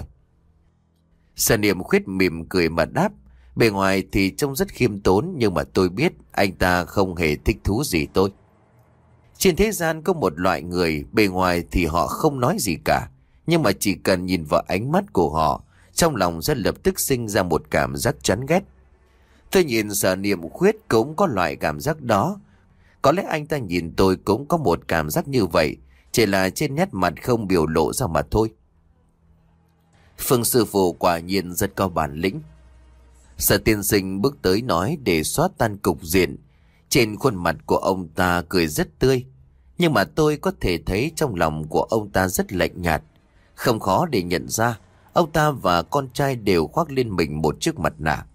Sở Niệm Khuyết mỉm cười mà đáp. Bề ngoài thì trông rất khiêm tốn, nhưng mà tôi biết anh ta không hề thích thú gì tôi. Trên thế gian có một loại người, bề ngoài thì họ không nói gì cả, nhưng mà chỉ cần nhìn vào ánh mắt của họ, trong lòng sẽ lập tức sinh ra một cảm giác chán ghét. Tôi nhìn Sở Niệm Khuyết cũng có loại cảm giác đó. Có lẽ anh ta nhìn tôi cũng có một cảm giác như vậy, chỉ là trên nét mặt không biểu lộ ra mà thôi. Phương sư phụ quả nhiên rất có bản lĩnh. Sở tiên sinh bước tới nói để xóa tan cục diện. Trên khuôn mặt của ông ta cười rất tươi, nhưng mà tôi có thể thấy trong lòng của ông ta rất lạnh nhạt. Không khó để nhận ra, ông ta và con trai đều khoác lên mình một chiếc mặt nạ.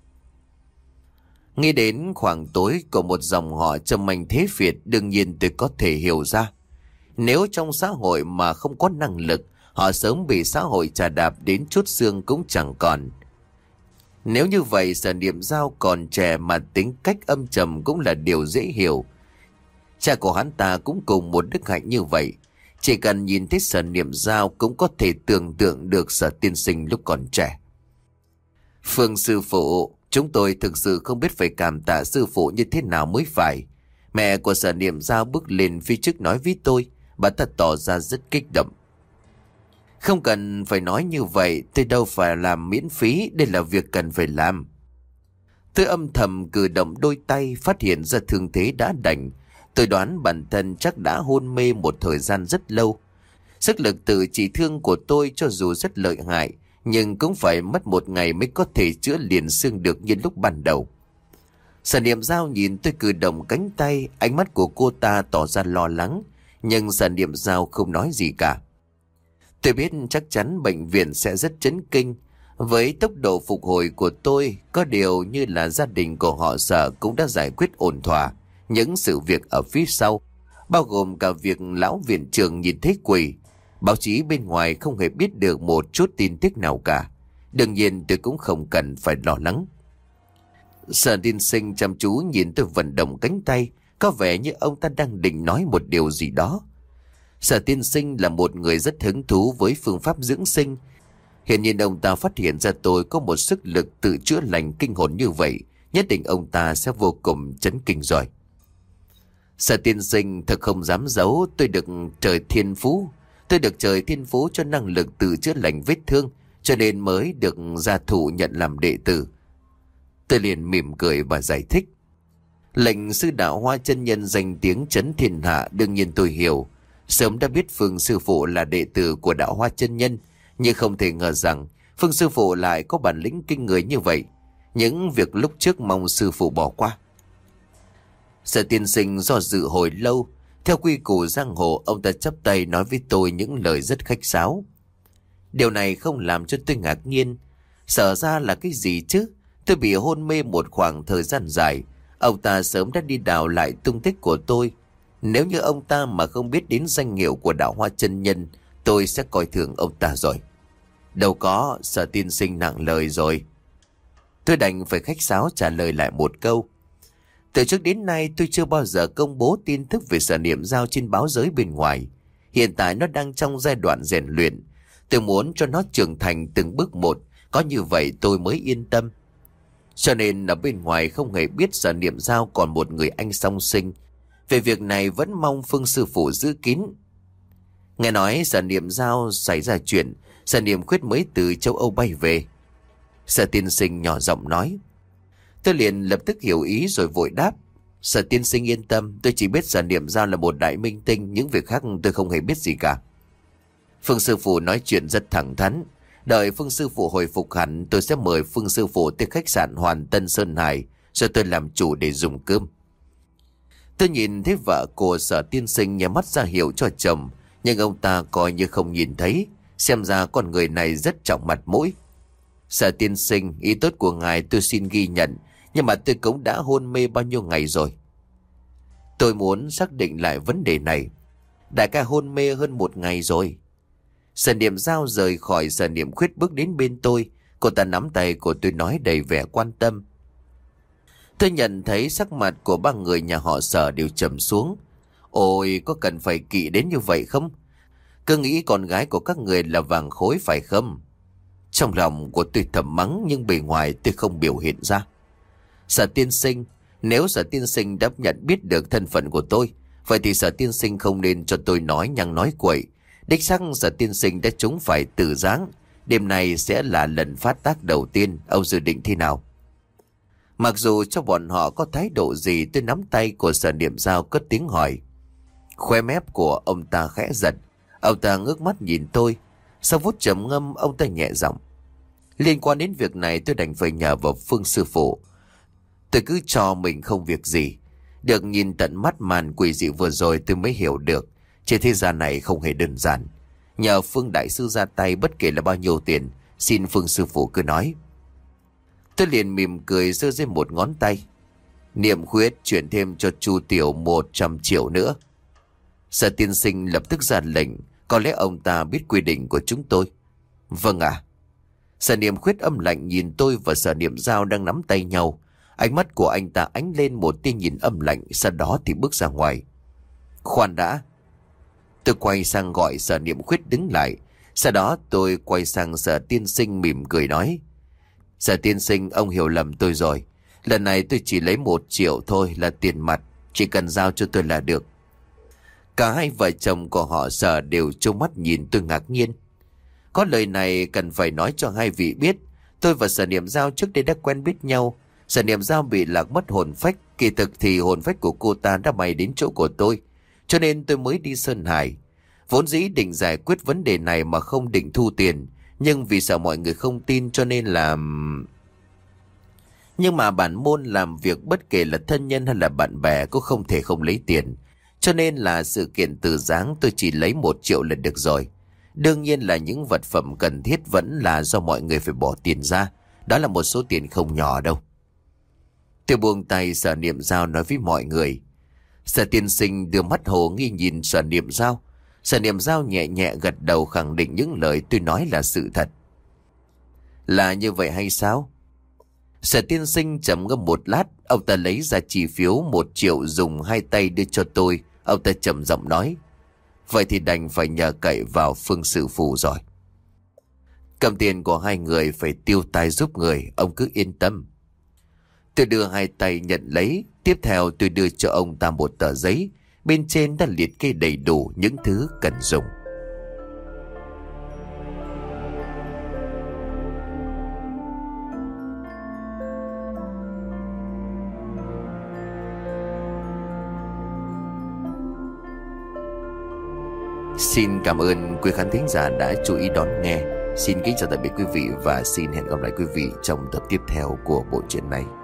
Nghĩ đến khoảng tối của một dòng họ trầm mạnh thế Việt, đương nhiên tôi có thể hiểu ra. Nếu trong xã hội mà không có năng lực, họ sớm bị xã hội chà đạp đến chút xương cũng chẳng còn. Nếu như vậy, Sở Niệm Dao còn trẻ mà tính cách âm trầm cũng là điều dễ hiểu. Cha của hắn ta cũng cùng một đức hạnh như vậy. Chỉ cần nhìn thấy Sở Niệm Dao cũng có thể tưởng tượng được Sở tiên sinh lúc còn trẻ. Phương sư phụ, chúng tôi thực sự không biết phải cảm tạ sư phụ như thế nào mới phải. Mẹ của Sở Niệm Dao bước lên phía trước nói với tôi. Bà ta tỏ ra rất kích động. Không cần phải nói như vậy, tôi đâu phải làm miễn phí, đây là việc cần phải làm. Tôi âm thầm cử động đôi tay, phát hiện ra thương thế đã đành. Tôi đoán bản thân chắc đã hôn mê một thời gian rất lâu. Sức lực tự trị thương của tôi cho dù rất lợi hại, nhưng cũng phải mất một ngày mới có thể chữa liền xương được như lúc ban đầu. Sở Niệm Dao nhìn tôi cử động cánh tay, ánh mắt của cô ta tỏ ra lo lắng, nhưng Sở Niệm Dao không nói gì cả. Tôi biết chắc chắn bệnh viện sẽ rất chấn kinh với tốc độ phục hồi của tôi, có điều như là gia đình của họ Sở cũng đã giải quyết ổn thỏa những sự việc ở phía sau, bao gồm cả việc lão viện trưởng nhìn thấy quỷ. Báo chí bên ngoài không hề biết được một chút tin tức nào cả. Đương nhiên tôi cũng không cần phải lo lắng. Sở tiên sinh chăm chú nhìn tôi vận động cánh tay, có vẻ như ông ta đang định nói một điều gì đó. Sở tiên sinh là một người rất hứng thú với phương pháp dưỡng sinh. Hiện nhiên ông ta phát hiện ra tôi có một sức lực tự chữa lành kinh hồn như vậy, nhất định ông ta sẽ vô cùng chấn kinh rồi. Sở tiên sinh thật không dám giấu, tôi được trời thiên phú. Tôi được trời thiên phú cho năng lực tự chữa lành vết thương, cho nên mới được gia thụ nhận làm đệ tử. Tôi liền mỉm cười và giải thích. Lệnh sư đạo Hoa chân nhân danh tiếng chấn thiên hạ, đương nhiên tôi hiểu. Sớm đã biết Phương sư phụ là đệ tử của đạo Hoa chân nhân, nhưng không thể ngờ rằng Phương sư phụ lại có bản lĩnh kinh người như vậy. Những việc lúc trước mong sư phụ bỏ qua. Sở tiên sinh do dự hồi lâu. Theo quy củ giang hồ, ông ta chắp tay nói với tôi những lời rất khách sáo. Điều này không làm cho tôi ngạc nhiên. Sở ra là cái gì chứ? Tôi bị hôn mê một khoảng thời gian dài. Ông ta sớm đã đi đào lại tung tích của tôi. Nếu như ông ta mà không biết đến danh hiệu của đạo Hoa chân nhân, tôi sẽ coi thường ông ta rồi. Đâu có, Sở tiên sinh nặng lời rồi. Tôi đành phải khách sáo trả lời lại một câu. Từ trước đến nay tôi chưa bao giờ công bố tin tức về Sở Niệm Dao trên báo giới bên ngoài. Hiện tại nó đang trong giai đoạn rèn luyện. Tôi muốn cho nó trưởng thành từng bước một, có như vậy tôi mới yên tâm. Cho nên ở bên ngoài không hề biết Sở Niệm Dao còn một người anh song sinh. Về việc này vẫn mong Phương sư phụ giữ kín. Nghe nói Sở Niệm Dao xảy ra chuyện, Sở Niệm Khuyết mới từ châu Âu bay về. Sở tiên sinh nhỏ giọng nói. Tôi liền lập tức hiểu ý rồi vội đáp. Sở tiên sinh yên tâm, tôi chỉ biết Sở Niệm Dao là một đại minh tinh, những việc khác tôi không hề biết gì cả. Phương sư phụ nói chuyện rất thẳng thắn. Đợi Phương sư phụ hồi phục hẳn, tôi sẽ mời Phương sư phụ tới khách sạn Hoàn Tân Sơn Hải, rồi tôi làm chủ để dùng cơm. Tôi nhìn thấy vợ của Sở tiên sinh nhắm mắt ra hiệu cho chồng, nhưng ông ta coi như không nhìn thấy. Xem ra con người này rất trọng mặt mũi. Sở tiên sinh, ý tốt của ngài tôi xin ghi nhận, nhưng mà tôi cũng đã hôn mê bao nhiêu ngày rồi. Tôi muốn xác định lại vấn đề này. Đại ca hôn mê hơn một ngày rồi. Sở Niệm Dao rời khỏi Sở Niệm Khuyết bước đến bên tôi. Cô ta nắm tay của tôi nói đầy vẻ quan tâm. Tôi nhận thấy sắc mặt của ba người nhà họ Sở đều trầm xuống. Ôi, có cần phải kỵ đến như vậy không? Cứ nghĩ con gái của các người là vàng khối phải không? Trong lòng của tôi thầm mắng, nhưng bề ngoài tôi không biểu hiện ra. Sở tiên sinh, nếu Sở tiên sinh đã nhận biết được thân phận của tôi, vậy thì Sở tiên sinh không nên cho tôi nói nhăng nói quậy. Đích xác Sở tiên sinh đã trúng phải tử giáng. Đêm nay sẽ là lần phát tác đầu tiên. Ông dự định thế nào? Mặc dù cho bọn họ có thái độ gì, tôi nắm tay của Sở Niệm Dao cất tiếng hỏi. Khóe mép của ông ta khẽ giật. Ông ta ngước mắt nhìn tôi. Sau phút trầm ngâm, ông ta nhẹ giọng. Liên quan đến việc này tôi đành phải nhờ vào Phương sư phụ. Tôi cứ cho mình không việc gì. Được nhìn tận mắt màn quỷ dị vừa rồi tôi mới hiểu được. Trên thế gian này không hề đơn giản. Nhờ Phương đại sư ra tay bất kể là bao nhiêu tiền, xin Phương sư phụ cứ nói. Tôi liền mỉm cười giơ lên một ngón tay. Niệm Khuyết chuyển thêm cho Chu Tiểu một trăm triệu nữa. Sở tiên sinh lập tức ra lệnh. Có lẽ ông ta biết quy định của chúng tôi. Vâng ạ. À. Sở Niệm Khuyết âm lạnh nhìn tôi và Sở Niệm Dao đang nắm tay nhau. Ánh mắt của anh ta ánh lên một tia nhìn âm lạnh, sau đó thì bước ra ngoài. Khoan đã. Tôi quay sang gọi Sở Niệm Khuyết đứng lại. Sau đó tôi quay sang Sở Tiên Sinh mỉm cười nói: Sở Tiên Sinh, ông hiểu lầm tôi rồi. Lần này tôi chỉ lấy một triệu thôi, là tiền mặt, chỉ cần giao cho tôi là được. Cả hai vợ chồng của họ Sở đều trông mắt nhìn tôi ngạc nhiên. Có lời này cần phải nói cho hai vị biết. Tôi và Sở Niệm Giao trước đây đã quen biết nhau. Sở Niệm Giao bị lạc mất hồn phách. Kỳ thực thì hồn phách của cô ta đã bay đến chỗ của tôi, cho nên tôi mới đi Sơn Hải. Vốn dĩ định giải quyết vấn đề này mà không định thu tiền, nhưng vì sợ mọi người không tin cho nên là... Nhưng mà bản môn làm việc bất kể là thân nhân hay là bạn bè cũng không thể không lấy tiền. Cho nên là sự kiện từ giáng tôi chỉ lấy một triệu là được rồi. Đương nhiên là những vật phẩm cần thiết vẫn là do mọi người phải bỏ tiền ra. Đó là một số tiền không nhỏ đâu. Tôi buông tay Sở Niệm Giao nói với mọi người. Sở Tiên Sinh đưa mắt hồ nghi nhìn Sở Niệm Giao. Sở Niệm Giao nhẹ nhẹ gật đầu khẳng định những lời tôi nói là sự thật. Là như vậy hay sao? Sở Tiên Sinh trầm ngâm một lát. Ông ta lấy ra chi phiếu một triệu dùng hai tay đưa cho tôi. Ông ta trầm giọng nói: Vậy thì đành phải nhờ cậy vào Phương Sư Phụ rồi. Cầm tiền của hai người phải tiêu tai giúp người, ông cứ yên tâm. Tôi đưa hai tay nhận lấy. Tiếp theo tôi đưa cho ông ta một tờ giấy. Bên trên đã liệt kê đầy đủ những thứ cần dùng. Xin cảm ơn quý khán thính giả đã chú ý đón nghe. Xin kính chào tạm biệt quý vị và xin hẹn gặp lại quý vị trong tập tiếp theo của bộ truyện này.